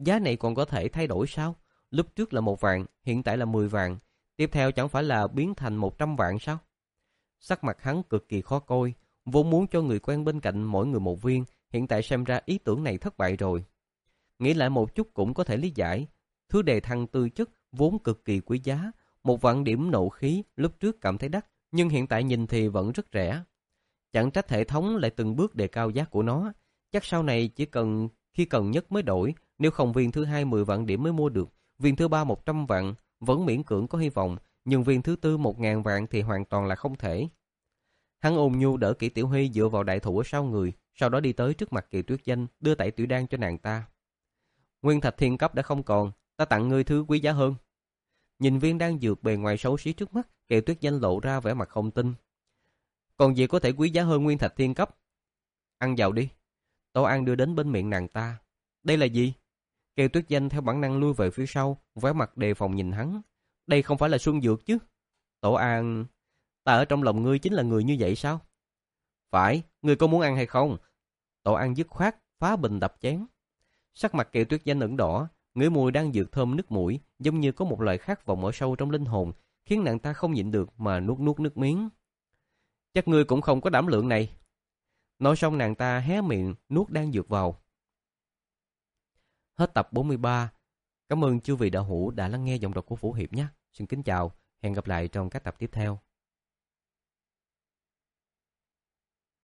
Giá này còn có thể thay đổi sao? Lúc trước là một vạn, hiện tại là mười vạn. Tiếp theo chẳng phải là biến thành một trăm vạn sao? Sắc mặt hắn cực kỳ khó coi, vốn muốn cho người quen bên cạnh mỗi người một viên, hiện tại xem ra ý tưởng này thất bại rồi. Nghĩ lại một chút cũng có thể lý giải, thứ đề thăng tư chất vốn cực kỳ quý giá, một vạn điểm nộ khí lúc trước cảm thấy đắt, nhưng hiện tại nhìn thì vẫn rất rẻ. Chẳng trách hệ thống lại từng bước đề cao giá của nó, chắc sau này chỉ cần khi cần nhất mới đổi, nếu không viên thứ hai mười vạn điểm mới mua được, viên thứ ba một trăm vạn vẫn miễn cưỡng có hy vọng, nhưng viên thứ tư một ngàn vạn thì hoàn toàn là không thể. Hắn ôn nhu đỡ Kỷ Tiểu Hy dựa vào đại thụ ở sau người, sau đó đi tới trước mặt Kiều Tuyết Danh, đưa tẩy tiểu đan cho nàng ta. Nguyên thạch thiên cấp đã không còn, ta tặng ngươi thứ quý giá hơn. Nhìn viên đan dược bề ngoài xấu xí trước mắt, Kiều Tuyết Danh lộ ra vẻ mặt không tin. Còn gì có thể quý giá hơn nguyên thạch thiên cấp? Ăn vào đi. Tô An đưa đến bên miệng nàng ta. Đây là gì? Kiều Tuyết Danh theo bản năng lui về phía sau, vẻ mặt đề phòng nhìn hắn. Đây không phải là xuân dược chứ? Tô An, ta ở trong lòng ngươi chính là người như vậy sao? Phải, ngươi có muốn ăn hay không? Tô An dứt khoát, phá bình đập chén. Sắc mặt Kiều Tuyết Danh ửng đỏ, ngửi mùi đang dược thơm nước mũi, giống như có một loại khát vọng ở sâu trong linh hồn, khiến nàng ta không nhịn được mà nuốt nuốt nước miếng. Chắc ngươi cũng không có đảm lượng này. Nói xong nàng ta hé miệng nuốt đan dược vào. Hết tập bốn mươi ba. Cảm ơn chư vị đạo hữu đã lắng nghe giọng đọc của Phủ Hiệp nhé. Xin kính chào, hẹn gặp lại trong các tập tiếp theo.